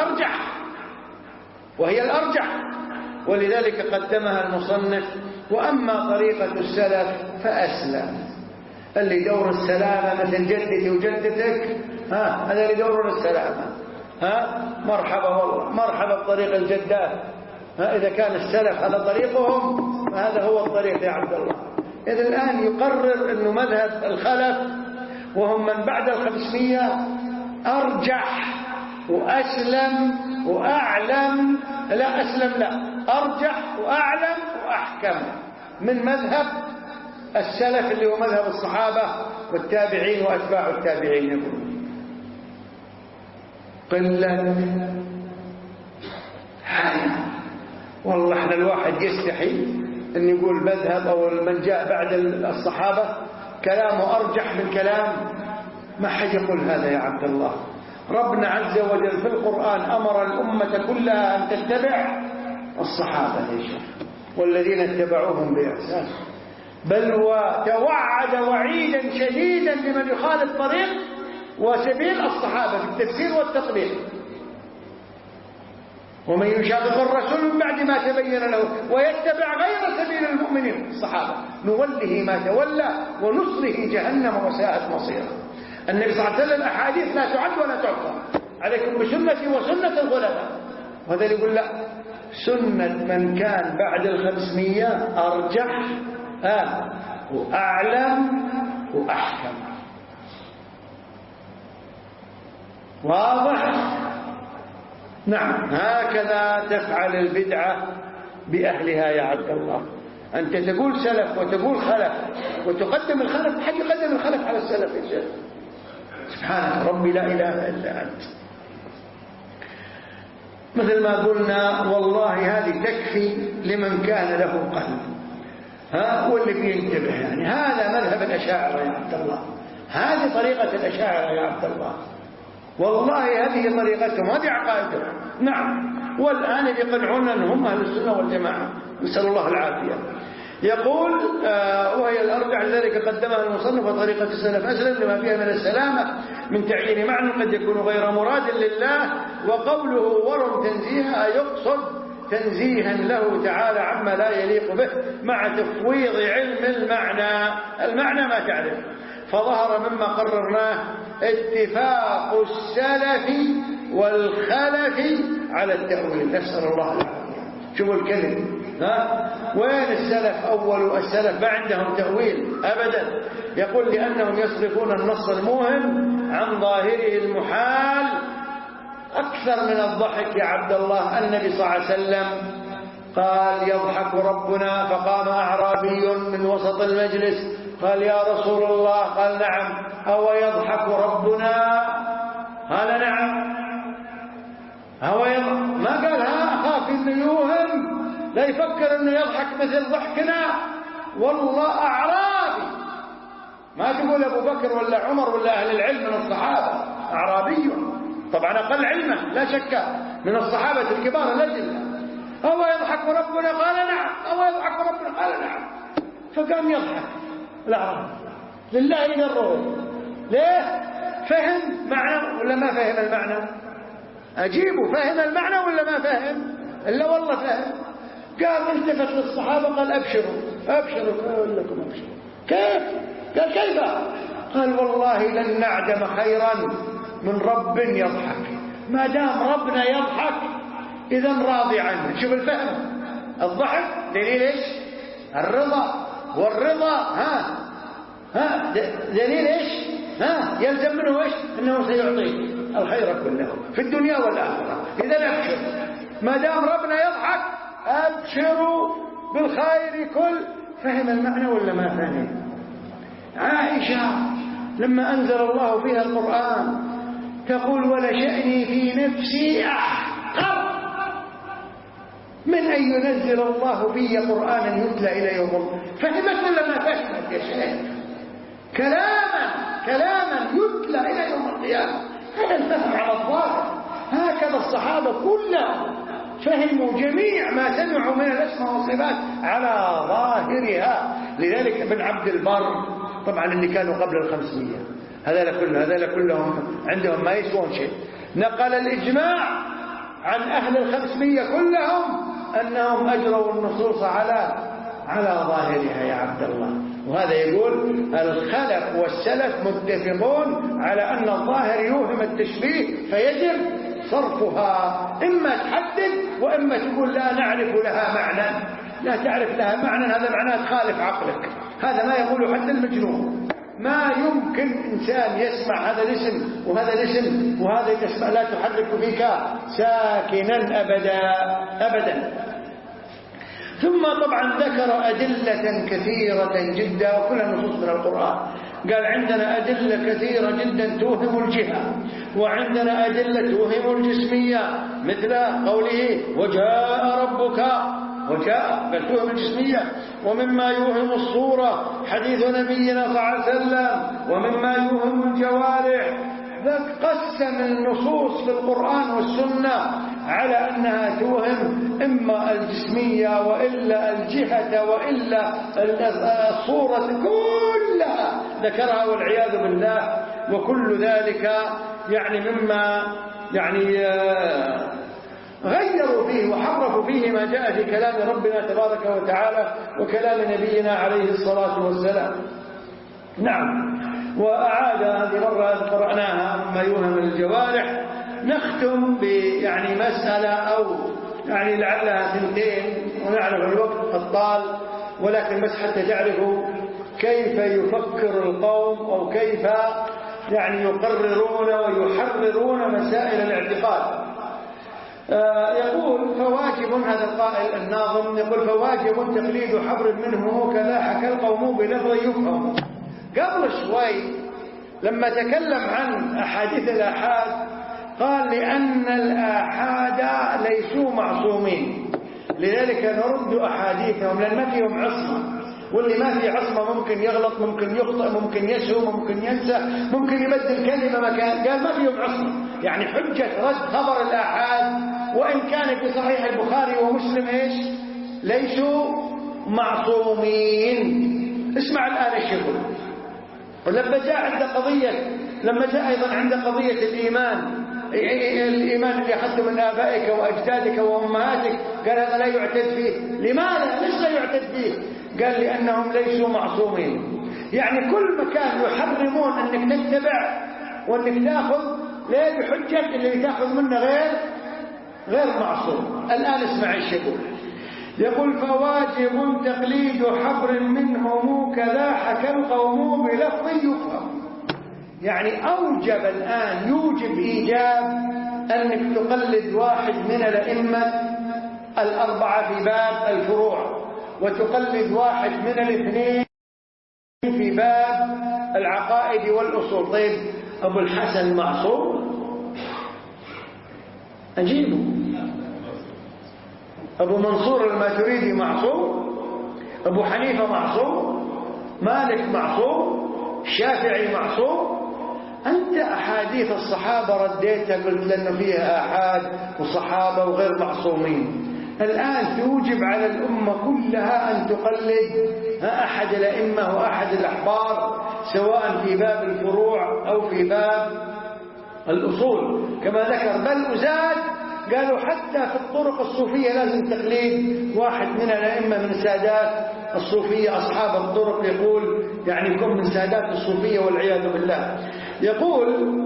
وهي الأرجح. ولذلك قدمها المصنف. وأما طريقة السلف فأسلم. اللي دور السلامة مثل جدتي وجدتك، هذا اللي دور السلامة. مرحبا والله، مرحبا بطريق الجدات. إذا كان السلف هذا طريقهم هذا هو الطريق يا عبد الله. إذا الآن يقرر أنه مذهب الخلف وهم من بعد 500 أرجح وأسلم وأعلم. لا أسلم لا، أرجح وأعلم وأحكم من مذهب السلف اللي هو مذهب الصحابة والتابعين وأتباع التابعين. يقول قلة حاجة. والله احنا الواحد يستحي أن يقول مذهب أو من جاء بعد الصحابة كلامه أرجح من كلام. ما حد يقول هذا يا عبد الله. ربنا عز وجل في القرآن أمر الأمة كلها أن تتبع الصحابة والذين اتبعوهم بإحسان، بل وتوعد وعيدا شديدا لمن يخالف طريق وسبيل الصحابة في التفسير والتطبيق. ومن يشاقق الرسول من بعد ما تبين له ويتبع غير سبيل المؤمنين الصحابة نوله ما تولى ونصره جهنم وساءت مصيره. النبي صلى الله عليه وسلم أحاديث لا تعد ولا تحصى: عليكم بسنتي وسنة الخلفاء. وهذا يقول لا، سنة من كان بعد 500 أرجح وأعلم وأحكم. واضح؟ نعم. هكذا تفعل البدعة بأهلها يا عبد الله. أنت تقول سلف وتقول خلف وتقدم الخلف، حد يقدم الخلف على السلف يا شيخ؟ سبحانك ربي لا إله إلا أنت. مثل ما قلنا والله هذه تكفي لمن كان له قلب واللي بينتبه. يعني هذا مذهب الأشاعرة يا عبد الله، هذه طريقة الأشاعرة يا عبد الله، والله هذه طريقتهم، هذه عقائدهم. نعم. والآن يقنعون أنهم أهل السنة والجماعة، نسأل الله العافية. يقول وهي الأرجح لذلك قدمها المصنف وطريقة السلف أسلم لما فيها من السلامة من تعيين معنى قد يكون غير مراد لله. وقوله ورم تنزيها يقصد تنزيها له تعالى عما لا يليق به مع تفويض علم المعنى ما تعرف. فظهر مما قررناه اتفاق السلف والخلف على التأويل، نسأل الله العافية. شوفوا الكلم، وين السلف؟ أول السلف ما عندهم تأويل أبدا. يقول لأنهم يصرفون النص الموهم عن ظاهره المحال أكثر من الضحك يا عبد الله. النبي صلى الله عليه وسلم قال يضحك ربنا، فقام أعرابي من وسط المجلس قال يا رسول الله، قال نعم، أو يضحك ربنا؟ قال نعم. ما قال أخاف إنه يوهم، لا يفكر إنه يضحك مثل ضحكنا. والله أعرابي، ما تقول أبو بكر ولا عمر ولا أهل العلم من الصحابة، أعرابي طبعا أقل علما لا شك من الصحابة الكبار الأجل. أو يضحك ربنا؟ قال نعم. أو يضحك ربنا؟ قال نعم. فقام يضحك الأعرابي لله يقرره. ليه؟ فهم معنى ولا ما فهم المعنى؟ أجيبه، فهم المعنى ولا ما فهم؟ إلا والله فهم. قال التفت للصحابة قال أبشروا أقول لكم أبشروا. كيف؟ قال كيف؟ قال والله لن نعدم خيرا من رب يضحك. ما دام ربنا يضحك إذا راضي عنه. شوف الفهم. الضحك دليل إيش؟ الرضا، والرضا دليل إيش؟ يلزم منه إيش؟ أنه سيعطيك الخير كله في الدنيا والآخرة. إذا أبشر، ما دام ربنا يضحك أبشروا بالخير كل. فهم المعنى ولا ما فهم؟ عائشة لما أنزل الله فيها القرآن تقول ولا شأني في نفسي أحقر من أن ينزل الله في قرآنا يتلى إلى يوم. فهمت ولا ما فهمت يا شيخ؟ كلاما يتلى إلى يوم القيامة، هذا الفهم على الظاهر. هكذا الصحابة كلهم فهموا جميع ما سمعوا من الأسماء والصفات على ظاهرها. لذلك ابن عبد البر طبعا اللي كانوا قبل 500 هذا كلهم عندهم ما يسوون شيء، نقل الإجماع عن أهل 500 كلهم أنهم أجروا النصوص على ظاهرها يا عبد الله. وهذا يقول الخلف والسلف متفقون على أن الظاهر يوهم التشبيه فيجب صرفها، إما تحدد وإما تقول لا نعرف لها معنى. لا تعرف لها معنى هذا معناه تخالف عقلك، هذا ما يقوله حتى المجنون. ما يمكن إنسان يسمع هذا الاسم وهذا الاسم وهذا يسمع لا تحرك فيك ساكنا أبدا. ثم طبعا ذكر أدلة كثيرة جدا وكلها نصوص من القرآن. قال عندنا أدلة كثيرة جدا توهم الجهة، وعندنا أدلة توهم الجسمية مثل قوله وجاء ربك، وجاء بل توهم الجسمية. ومما يوهم الصورة حديث نبينا صلى الله عليه وسلم، ومما يوهم الجوارح. قسم النصوص في القرآن والسنة على أنها توهم إما الجسمية وإلا الجهة وإلا الصورة كلها ذكرها والعياذ بالله. وكل ذلك يعني مما يعني غيروا فيه وحرفوا فيه ما جاء في كلام ربنا تبارك وتعالى وكلام نبينا عليه الصلاة والسلام. نعم. وأعاد هذه مرة قرأناها مما يوهم الجوارح. نختم يعني مسألة أو يعني لعلها ثنتين ونعرف الوقت قد طال، ولكن بس حتى تعرفوا كيف يفكر القوم أو كيف يعني يقررون ويحررون مسائل الاعتقاد. يقول فواجب، هذا القائل الناظم يقول فواجب تقليد حبر منه كذا حكى القوم بلفظ يفهم. قبل شوي لما تكلم عن أحاديث الآحاد قال لأن الآحاد ليسوا معصومين، لذلك نرد أحاديثهم لأن ما فيهم عصمة، واللي ما في عصمة ممكن يغلط، ممكن يخطئ، ممكن يسهو، ممكن ينسى، ممكن يبدل كلمة مكان. قال ما فيهم عصمة، يعني حجة رد خبر الآحاد وإن كان في صحيح البخاري ومسلم إيش ليسوا معصومين. اسمع الآن ايش يقول. ولما جاء عند قضية، لما جاء أيضا عند قضية الإيمان اللي أخذته من آبائك وأجدادك وأمهاتك، قال هذا لا يعتد فيه. لماذا؟ ليش لا يعتد فيه؟ قال لأنهم ليسوا معصومين. يعني كل مكان يحرمون أنك تتبع وأنك تأخذ ليه بحجة اللي تأخذ منه غير معصوم. الآن اسمع ايش يقول. يقول فواجب تقليد حبر منهم كذا حكى القوم بلفظ يفهم. يعني أوجب الآن، يوجب إيجاب أنك تقلد واحد من الأئمة الأربعة في باب الفروع، وتقلد واحد من الاثنين في باب العقائد والأصول. طيب أبو الحسن معصوم؟ أجيبه. أبو منصور الماتريدي معصوم؟ أبو حنيفة معصوم؟ مالك معصوم؟ الشافعي معصوم؟ أنت أحاديث الصحابة رديتها قلت لأنه فيها آحاد وصحابة وغير معصومين. الآن توجب على الأمة كلها أن تقلد أحد الأئمة وأحد الأحبار سواء في باب الفروع أو في باب الأصول كما ذكر. بل أزاد قالوا حتى في الطرق الصوفية لازم تقليد واحد من الأئمة من سادات الصوفية. أصحاب الطرق يقول يعني يكون من سادات الصوفية والعياذ بالله. يقول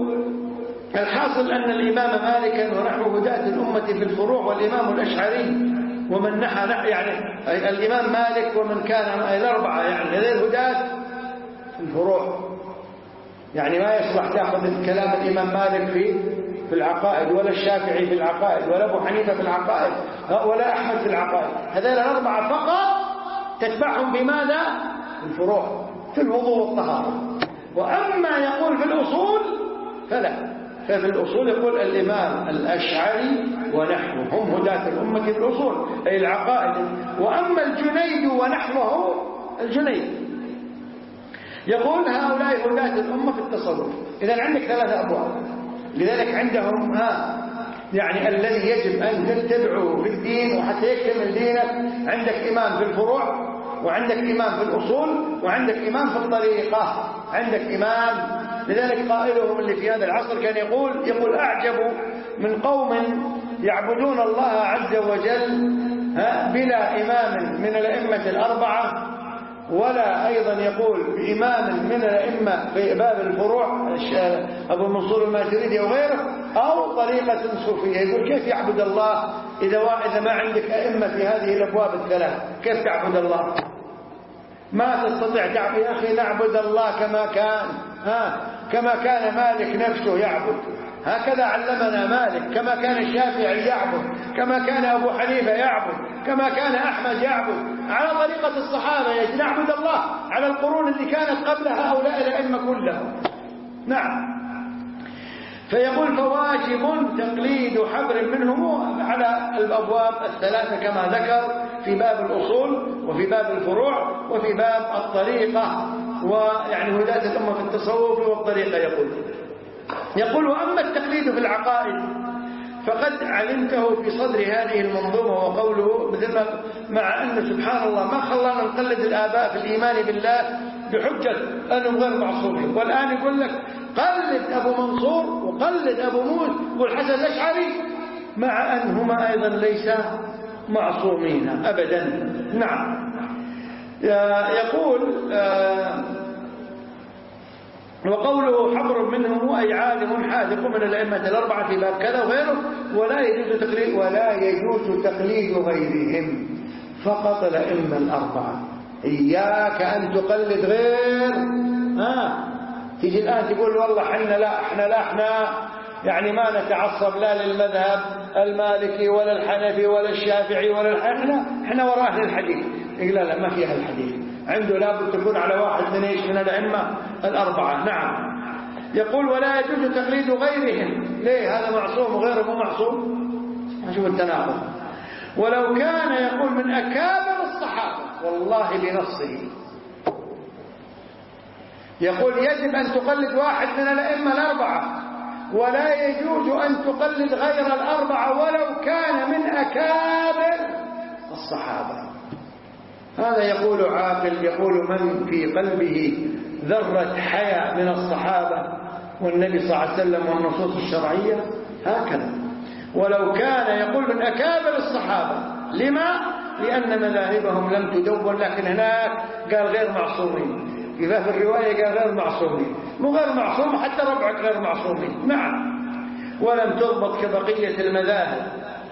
الحاصل أن الإمام مالكا ونحو هداة الأمة في الفروع، والإمام الأشعري ومن نحى يعني الإمام مالك ومن كان الأربعة يعني هذين هداة في الفروع. يعني ما يصلح تأخذ كلام الإمام مالك في العقائد، ولا الشافعي في العقائد، ولا أبو حنيفة في العقائد، ولا أحمد في العقائد. هذين الأربعة فقط تتبعهم بماذا؟ في الفروع، في الوضوء والطهارة. وأما يقول في الأصول فلا. ففي الأصول يقول الإمام الأشعري ونحوه هم هداة الأمة في الأصول أي العقائد. وأما الجنيد ونحوه الجنيد يقول هؤلاء هداة الأمة في التصوف. إذا عندك ثلاثة أبواب. لذلك عندهم يعني الذي يجب أن تتبعه في الدين وحتى يكتمل دينك، عندك إمام في الفروع، وعندك إمام في الأصول، وعندك إمام في الطريقة، عندك إمام. لذلك قائلهم اللي في هذا العصر كان يقول أعجب من قوم يعبدون الله عز وجل بلا إمام من الأئمة الأربعة، ولا أيضا يقول بإمام من الأئمة في باب الفروع أبو منصور الماتريدي وغيره، أو طريقة صوفية. يقول كيف يعبد الله إذا ما عندك أئمة في هذه الأبواب الثلاث؟ كيف تعبد الله؟ ما تستطيع تعبد. يا أخي نعبد الله كما كان مالك نفسه يعبد، هكذا علمنا مالك، كما كان الشافعي يعبد، كما كان أبو حنيفة يعبد، كما كان أحمد يعبد، على طريقة الصحابة نعبد الله على القرون اللي كانت قبل هؤلاء الأئمة كلهم. نعم. فيقول فواجب تقليد حبر منهم على الأبواب الثلاثة كما ذكر، في باب الأصول وفي باب الفروع وفي باب الطريقة، ويعني هداة الأمة في التصوف والطريقة. يقول وأما التقليد في العقائد فقد علمته في صدر هذه المنظومة. وقوله مثل مع أن سبحان الله ما خلانا نقلد الآباء في الإيمان بالله بحجة أنهم غير معصومين، والآن يقول لك قلد أبو منصور وقلد أبو موسى والحسن الأشعري مع أنهما أيضا ليسا معصومين أبدا. نعم. يقول وقوله حبر منهم أي عالم حاذق من الأئمة الأربعة في باب كذا وغيره، ولا يجوز تقليد غيرهم، فقط الأئمة الأربعة. إياك أن تقلد غير تيجي الآن تقول والله احنا يعني ما نتعصب لا للمذهب المالكي ولا الحنفي ولا الشافعي ولا احنا وراء أهل الحديث. لا ما في أهل الحديث، عنده لابد تكون على واحد من الأئمة الأربعة. نعم. يقول ولا يجوز تقليد غيرهم. ليه؟ هذا معصوم وغيره مو معصوم. شوف التناقض. ولو كان يقول من أكابر الصحابة، والله بنصه يقول يجب أن تقلد واحد من الأئمة الأربعة، ولا يجوز أن تقلد غير الأربعة ولو كان من أكابر الصحابة. هذا يقول عاقل، يقول من في قلبه ذرة حياء من الصحابة والنبي صلى الله عليه وسلم والنصوص الشرعية هكذا. ولو كان يقول من أكابر الصحابة. لما؟ لأن مذاهبهم لم تدون، لكن هناك قال غير معصومين، في باب الرواية قال غير معصومين، مو غير معصوم حتى ربعك غير معصومين. نعم. ولم تضبط كبقية المذاهب.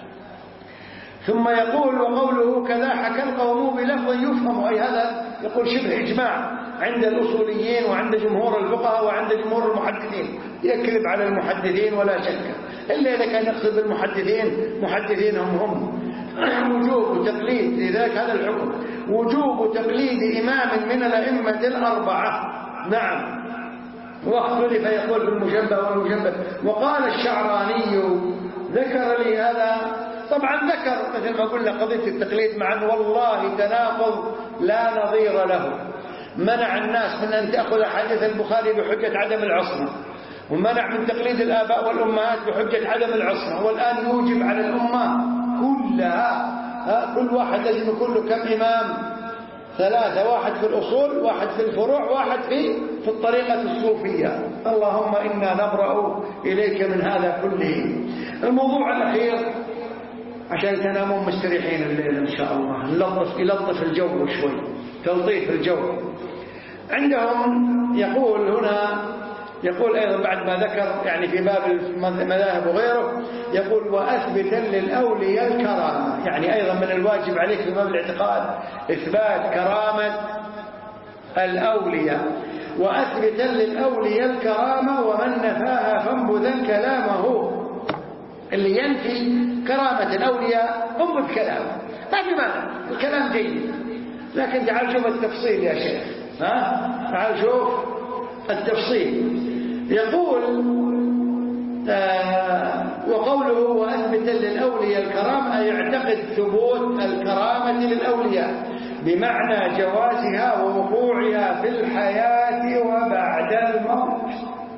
ثم يقول وقوله كذا حكى القوم بلفظ يفهم، أي هذا يقول شبه إجماع عند الأصوليين وعند جمهور الفقهاء وعند جمهور المحدثين. يكذب على المحدثين ولا شك، إلا إذا كان يقصد المحدثين هم وجوب تقليد. لذلك هذا الحكم وجوب تقليد إمام من الأئمة الأربعة. نعم. واختلف يقول بالمشبه والمشبه. وقال الشعراني ذكر لي هذا، طبعا ذكر مثل ما قلنا قضية التقليد، مع والله تناقض لا نظير له. منع الناس من أن تأخذ حديث البخاري بحجة عدم العصمة، ومنع من تقليد الآباء والأمهات بحجة عدم العصمة، والآن يوجب على الأمة كلها كل واحد لازم يكون له كم إمام؟ 3، واحد في الأصول، واحد في الفروع، واحد في الطريقة الصوفية. اللهم إنا نبرأ إليك من هذا كله. الموضوع الأخير عشان تناموا مستريحين الليل إن شاء الله، يلطف الجو شوي، تلطيف الجو عندهم. يقول هنا، يقول أيضا بعد ما ذكر يعني في باب المذاهب وغيره، يقول وأثبتا للأولياء الكرامة. يعني أيضا من الواجب عليك في باب الاعتقاد إثبات كرامة الأولياء. وأثبتا للأولياء الكرامة، ومن نفاها فانبذا كلامه. اللي ينفي كرامة الأولياء انبذ كلامه، ما في معنى، الكلام جيد، لكن تعال شوف التفصيل يا شيخ. تعال شوف التفصيل. يقول وقوله وأثبت للأولياء الكرامة، أي يعتقد ثبوت الكرامة للأولياء بمعنى جوازها ووقوعها في الحياة وبعد الموت.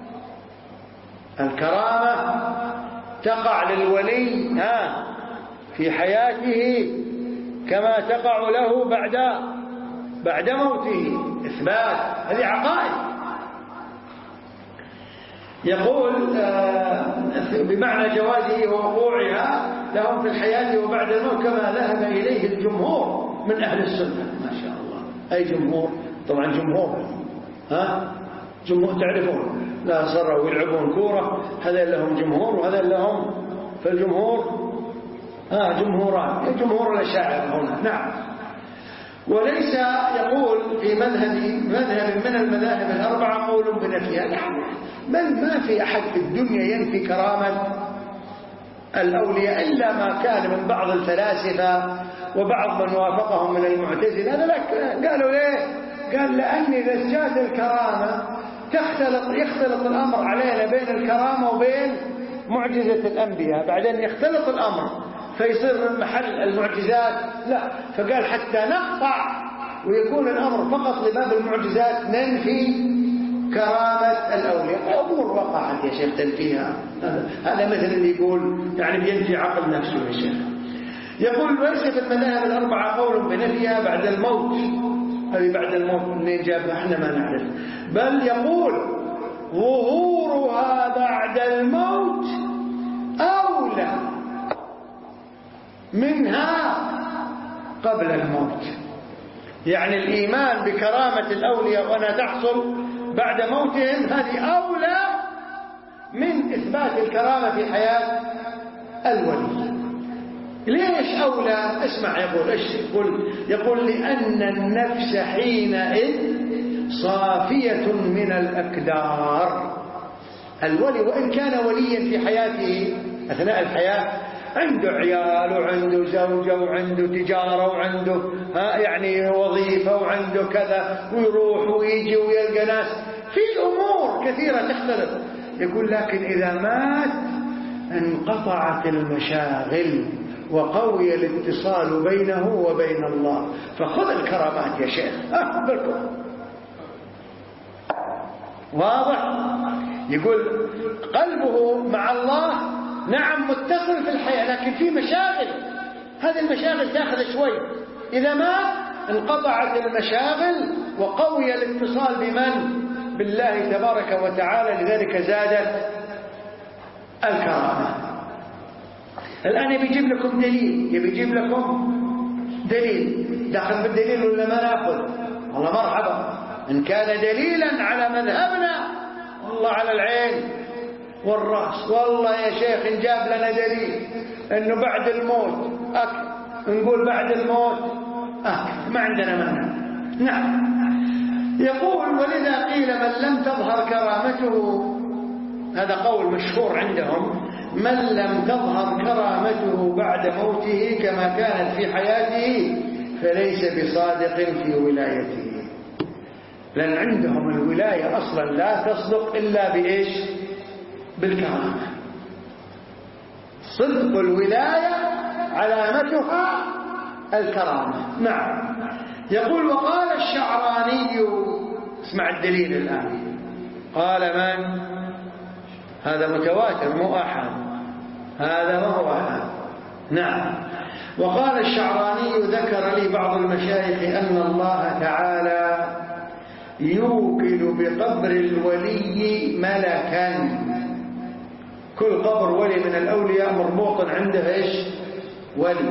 الكرامة تقع للولي في حياته كما تقع له بعد موته. إثبات، هذه عقائد. يقول بمعنى جوازه ووقوعها لهم في الحياة وبعد الموت، كما ذهب إليه الجمهور من أهل السنة. ما شاء الله. أي جمهور؟ طبعا جمهور تعرفون، لا صروا ويلعبون كورة، هذا لهم جمهور وهذا لهم. فالجمهور جمهوران، جمهور الأشاعرة هنا. نعم. وليس يقول في مذهب من المذاهب الأربعة قول بنفيها. نعم. بل ما في أحد في الدنيا ينفي كرامة الأولياء إلا ما كان من بعض الفلاسفة وبعض من وافقهم من المعتزلة. هذا قالوا ليه؟ قال لأن إذا جاءت الكرامة يختلط الأمر علينا بين الكرامة وبين معجزة الأنبياء، بعدين يختلط الأمر فيصير من محل المعجزات. لا، فقال حتى نقطع ويكون الأمر فقط لباب المعجزات ننفي كرامة الأولياء. أمور وقعت يا شيخ تنفيها. هذا مثل اللي يقول يعني بينفي عقل نفسه يا شيخ. يقول ليس في المذاهب الأربعة قول بنفيها بعد الموت. هذه بعد الموت منين جابها احنا ما نعرف، بل يقول ظهورها بعد الموت أولى منها قبل الموت. يعني الإيمان بكرامة الأولياء وأنها تحصل بعد موتهم هذه أولى من إثبات الكرامة في حياة الولي. ليش أولى؟ اسمع يقول لأن النفس حينئذ صافية من الأكدار. الولي وإن كان وليا في حياته أثناء الحياة عنده عيال وعنده زوجة وعنده تجارة وعنده يعني وظيفة وعنده كذا ويروح ويجي ويلقى ناس في أمور كثيرة تختلف. يقول لكن إذا مات انقطعت المشاغل وقوي الاتصال بينه وبين الله. فخذ الكرامات يا شيخ بالكم واضح. يقول قلبه مع الله نعم متصل في الحياة لكن في مشاغل، هذه المشاغل تأخذ شوي. إذا ما انقطعت المشاغل وقوي الاتصال بمن؟ بالله تبارك وتعالى. لذلك زادت الكرامة. الآن يجيب لكم دليل، يجيب لكم دليل. داخل بالدليل ولا ما ناخذ؟ والله مرحبا. إن كان دليلا على مذهبنا والله على العين والرأس. والله يا شيخ إن جاب لنا دليل إنه بعد الموت نقول بعد الموت ما عندنا مانع. نعم. يقول ولذا قيل من لم تظهر كرامته، هذا قول مشهور عندهم، من لم تظهر كرامته بعد موته كما كانت في حياته فليس بصادق في ولايته. لأن عندهم الولاية أصلا لا تصدق إلا بإيش؟ بالكرامة. صدق الولاية علامتها الكرامة. نعم. يقول وقال الشعراني، اسمع الدليل الآن. قال من؟ هذا متواتر مو أحد، هذا ما هو أحد. نعم. وقال الشعراني ذكر لي بعض المشايخ أن الله تعالى يوكل بقبر الولي ملكا. كل قبر ولي من الأولياء مربوط عنده إيش؟ ولي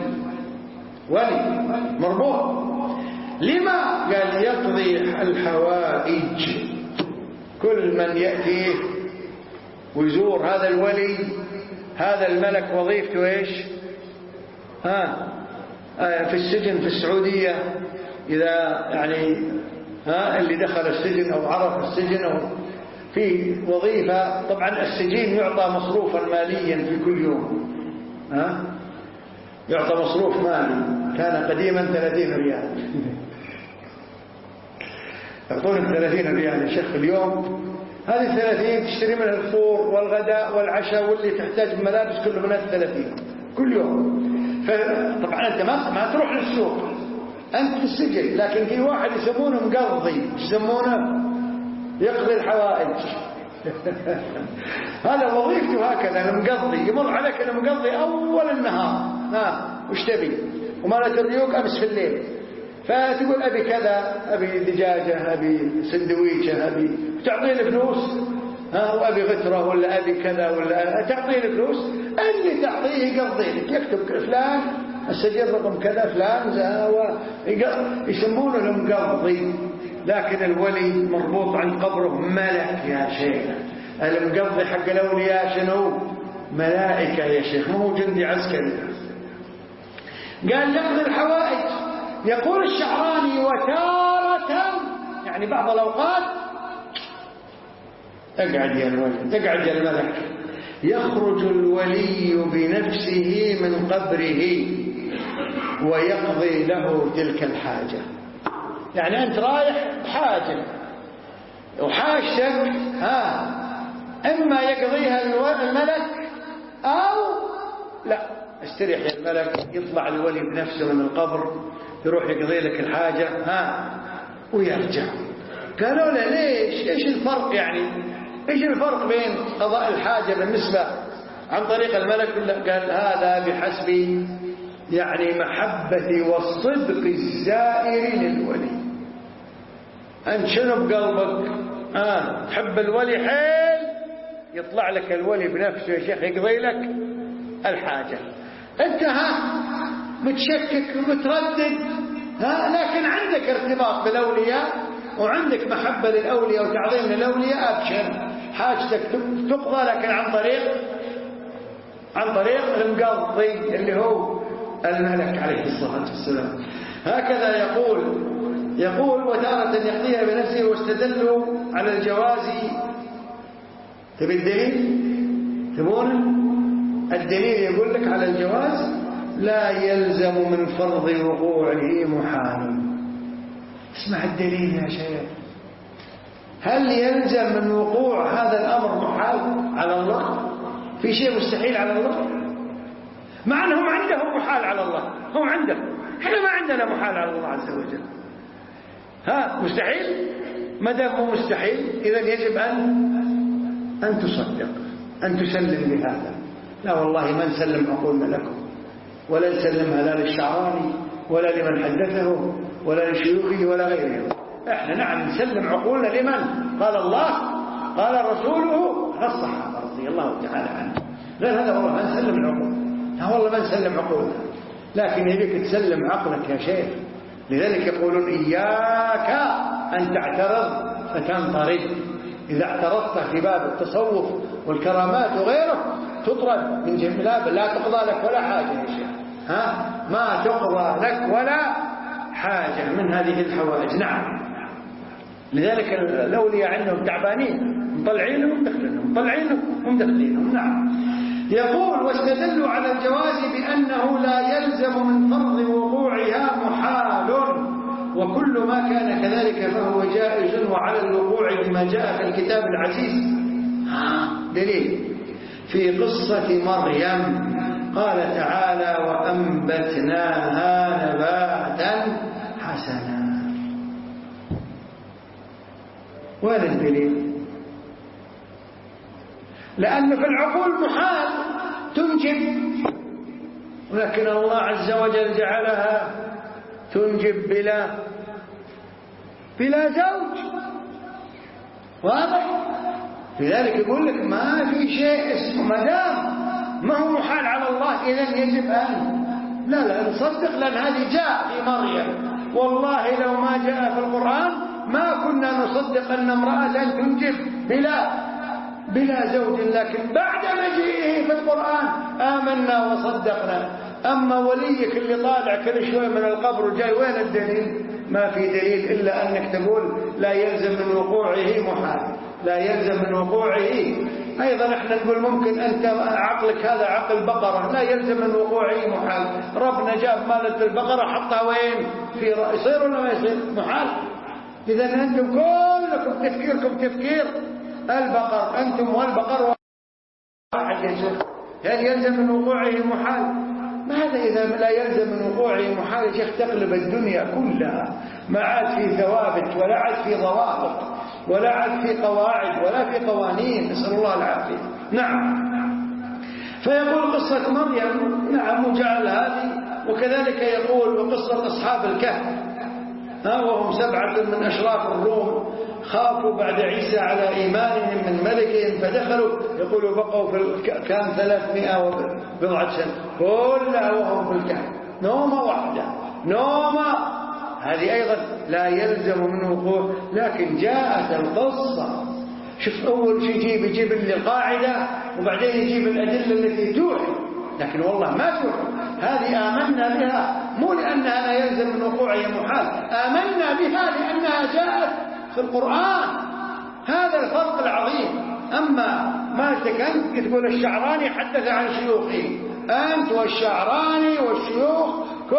مربوط. لما؟ قال يقضي الحوائج. كل من يأتيه ويزور هذا الولي، هذا الملك وظيفته إيش؟ في السجن في السعودية إذا يعني اللي دخل السجن أو عرف السجن أو في وظيفة، طبعا السجين يعطى مصروفا ماليا في كل يوم، يعطى مصروف مالي. كان قديما 30 ريال يعطونك 30 ريال يا شيخ في اليوم. هذه 30 تشتري منها الفطور والغداء والعشاء واللي تحتاج الملابس كله منها 30 كل يوم. فطبعا أنت ما تروح للسوق، أنت في السجن. لكن في واحد يسمونه مقضي، يسمونه يقضي الحوائج هذا وظيفته هكذا، المقضي. يمر عليك المقضي أول النهار، وش تبي؟ ومالة الريوق أمس في الليل، فتقول أبي كذا، أبي دجاجة، أبي سندويشة، أبي تعطيه الفلوس، وأبي غترة ولا أبي كذا ولا تعطيه الفلوس. اللي تعطيه يقضي لك، يكتب فلان السجل رقم كذا فلان يسمونه المقضي. لكن الولي مربوط عن قبره ملك يا شيخ. المقضي حق الأولياء شنو؟ ملائكة يا شيخ، مو جندي عسكري. قال يقضي الحوائج. يقول الشعراني وتارة يعني بعض الأوقات اقعد يا الولي، اقعد يا الملك، يخرج الولي بنفسه من قبره ويقضي له تلك الحاجة. يعني أنت رايح بحاجة وحاجتك إما يقضيها الملك أو لا، استريح يا الملك. يطلع الولي بنفسه من القبر، يروح يقضي لك الحاجة ويرجع. قالوا له ليش؟ إيش الفرق يعني؟ إيش الفرق بين قضاء الحاجة بالنسبة عن طريق الملك؟ قال هذا بحسب يعني محبة والصدق الزائر للولي. أنت شنو بقلبك؟ تحب الولي حيل، يطلع لك الولي بنفسه يا شيخ يقضي لك الحاجة. أنت متشكك ومتردد، لكن عندك ارتباط بالأولياء وعندك محبة للأولياء وتعظيم للأولياء، أبشر حاجتك تقضى، لكن عن طريق المقضي اللي هو الملك عليه الصلاة والسلام. هكذا يقول وتارة يقضيها بنفسه. واستدلوا على الجواز. تبي الدليل؟ تبون الدليل؟ يقول لك على الجواز لا يلزم من فرض وقوعه محال. اسمع الدليل يا شيخ. هل يلزم من وقوع هذا الأمر محال على الله؟ في شيء مستحيل على الله؟ مع أنهم عندهم محال على الله، هم عندهم، احنا ما عندنا محال على الله عز وجل. مستحيل؟ ما دام هو مستحيل إذا يجب أن تصدق، أن تسلم بهذا. لا والله ما نسلم عقولنا لكم، ولا نسلمها لا للشعراني ولا لمن حدثه ولا لشيوخه ولا غيره. احنا نعم نسلم عقولنا لمن؟ قال الله قال رسوله على الصحابة رضي الله تعالى عنهم. غير هذا والله ما نسلم العقول، لا والله ما نسلم عقولنا، لكن يبيك تسلم عقلك يا شيخ. لذلك يقولون إياك أن تعترض فتنطرد. إذا اعترضت في باب التصوف والكرامات وغيره تطرد من جميع، لا تقضى لك ولا حاجة يا شيخ. ما تقضى لك ولا حاجة من هذه الحوائج. نعم. لذلك الأولياء عندهم تعبانين، مطلعينهم ومدخلينهم، مطلعينهم ومدخلينهم. نعم. يقول واستدلوا على الجواز بأنه لا يلزم من فرض وقوعها محال، وكل ما كان كذلك فهو جائز وعلى الوقوع بما جاء في الكتاب العزيز. دليل في قصة مريم قال تعالى وأنبتناها نباتا حسنا. وين الدليل؟ لأن في العقول محال تنجب، ولكن الله عز وجل جعلها تنجب بلا زوج. واضح؟ لذلك يقول لك ما في شيء اسمه ما دام ما هو محال على الله إذن يجب أن لا نصدق، لأن هذه جاء في مريم. والله لو ما جاء في القرآن ما كنا نصدق أن امرأة تنجب بلا زوج، لكن بعد مجيئه في القرآن آمنا وصدقنا. أما وليك اللي طالع كل شوي من القبر وجاي، وين الدليل؟ ما في دليل إلا أنك تقول لا يلزم من وقوعه محال، لا يلزم من وقوعه. أيضا احنا نقول ممكن أنت عقلك هذا عقل بقرة، لا يلزم من وقوعه محال. ربنا جاب مالة البقرة حطها وين؟ في يصير ولا ما يصير؟ محال. إذا أنتم كلكم تفكيركم تفكير البقر، أنتم والبقر واحد يا شيخ. هل يلزم من وقوعه محال؟ ماذا إذا لا يلزم من وقوعه محال يا شيخ؟ تقلب الدنيا كلها، ما عاد في ثوابت ولا عاد في ضوابط ولا عاد في قواعد ولا في قوانين، نسأل الله العافية. نعم. فيقول قصة مريم نعم وجعل هذه، وكذلك يقول وقصة أصحاب الكهف، وهم 7 من أشراف الروم خافوا بعد عيسى على إيمانهم من ملكهم فدخلوا، يقولوا بقوا كان 300 وبضعة سنة كلها وهم في الكهف، نومة واحدة، نومة. هذه أيضا لا يلزم من وقوع، لكن جاءت القصة. شوف أول شيء يجيب لي القاعدة وبعدين يجيب الأدلة التي توحي، لكن والله ما توحي. هذه آمنا بها مو لأنها لا يلزم من وقوعها محال، آمنا بها لأنها جاءت في القرآن. هذا الفرق العظيم. أما ما أنت تقول الشعراني حدث عن شيوخه، أنت والشعراني والشيوخ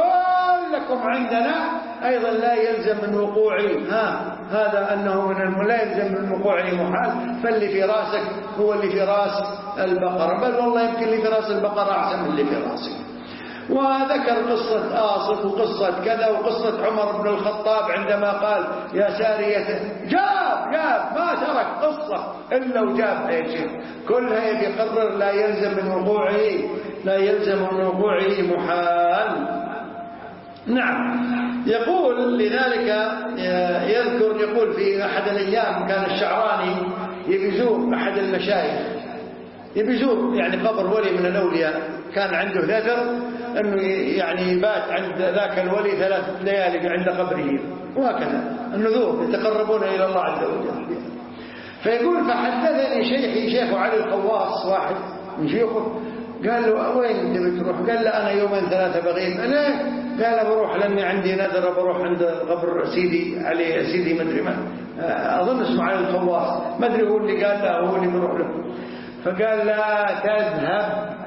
كلكم عندنا أيضا لا يلزم من وقوعه هذا أنه لا يلزم من وقوعه محال. فاللي في راسك هو اللي في راس البقرة، بل والله يمكن اللي في راس البقرة أحسن من اللي في راسك. وذكر قصة آصف وقصة كذا وقصة عمر بن الخطاب عندما قال يا سارية، جاب ما ترك قصة إلا وجاب يا شيخ، كلها يقرر لا يلزم من وقوعه محال. نعم. يقول لذلك يقول في أحد الأيام كان الشعراني يبيزور أحد المشايخ، يبيزور يعني قبر ولي من الأولياء، كان عنده نذر أنه يعني يبات عند ذاك الولي 3 ليالي عند قبره، وهكذا النذور يتقربون إلى الله عز وجل. فيقول فحدثني شيخي شيخ علي الخواص واحد من شيوخه، قال له وين انت بتروح؟ قال له انا 2-3 بغيب. ليه؟ قال بروح لاني عندي نذر بروح عند قبر سيدي علي سيدي مدري ما اظن اسمه علي الخواص، ما ادري هو اللي قال له هو اللي بروح له. فقال لا تذهب.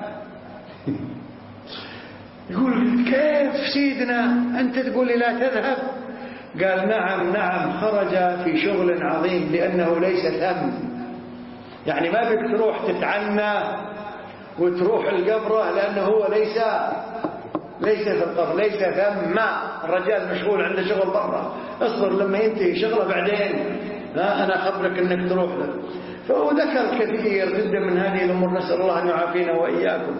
يقول كيف سيدنا انت تقول لي لا تذهب؟ قال نعم خرج في شغل عظيم لانه ليس ثم، يعني ما بك تروح تتعنى وتروح القبره لأنه هو ليس في القبر، ليس ثم. الرجال مشغول عنده شغل برا، اصبر لما ينتهي شغله بعدين أنا أخبرك أنك تروح له. فهو ذكر كثير جدا من هذه الأمور، نسأل الله أن يعافينا وإياكم.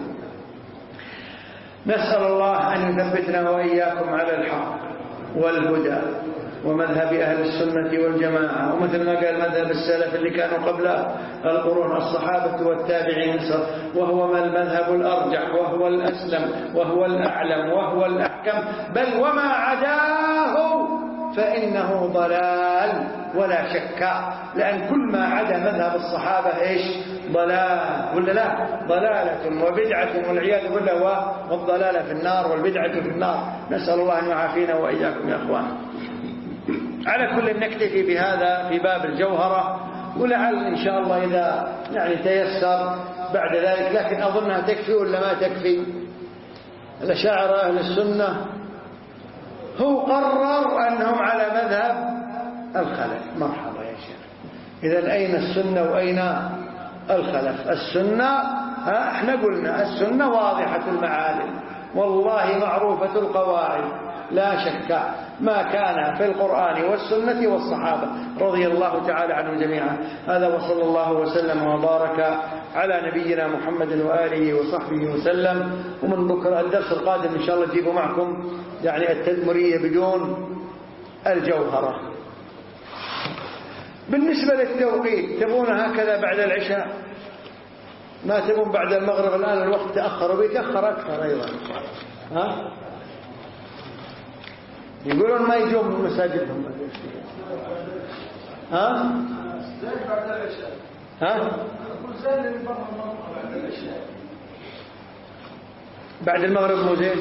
نسأل الله أن يثبتنا وإياكم على الحق والهدى ومذهب أهل السنة والجماعة، ومثل ما قال مذهب السلف اللي كانوا قبل القرون الصحابة والتابعين، وهو ما المذهب الأرجح وهو الأسلم وهو الأعلم وهو الأحكم، بل وما عداه فإنه ضلال ولا شك، لأن كل ما عدا مذهب الصحابة إيش؟ ضلال ولا لا؟ ضلالة وبدعة والعياذ بالله، والضلالة في النار والبدعة في النار. نسأل الله أن يعافينا وإياكم يا أخوان. على كل نكتفي بهذا في باب الجوهرة، ولعل إن شاء الله إذا يعني تيسر بعد ذلك، لكن أظنها تكفي ولا ما تكفي؟ الأشاعرة أهل السنة هو قرر أنهم على مذهب الخلف. مرحبا يا شيخ. إذا أين السنة وأين الخلف؟ السنة احنا قلنا السنة واضحة المعالم والله معروفة القواعد، لا شك ما كان في القرآن والسنة والصحابة رضي الله تعالى عنهم جميعا. هذا وصلى الله وسلم وبارك على نبينا محمد وآله وصحبه وسلم. ومن بكرة الدرس القادم إن شاء الله تجيبوا معكم يعني التدمرية بدون الجوهرة. بالنسبة للتوقيت تبون هكذا بعد العشاء؟ ما تبون بعد المغرب؟ الآن الوقت تأخر وبيتأخر أكثر أيضا. ها؟ يقولون ما يجون من مساجدهم. ها؟ ها؟ بعد المغرب مو زين؟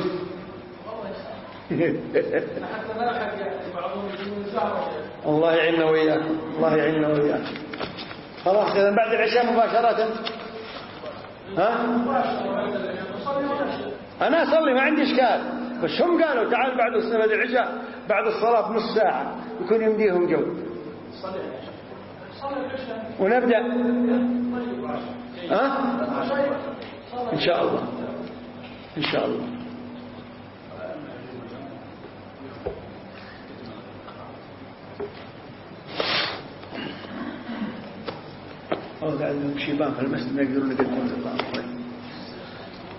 الله يعيننا وإياكم، الله يعيننا وإياكم. خلاص إذا بعد العشاء مباشرة. ها؟ أنا أصلي ما عندي إشكال، بس هم قالوا تعال بعد العشاء بعد الصلاة بنص ساعة يكون يمديهم جو ونبدأ. ها؟ إن شاء الله إن شاء الله. قاعد شيبان في المسجد ما يقدرون يقدمون.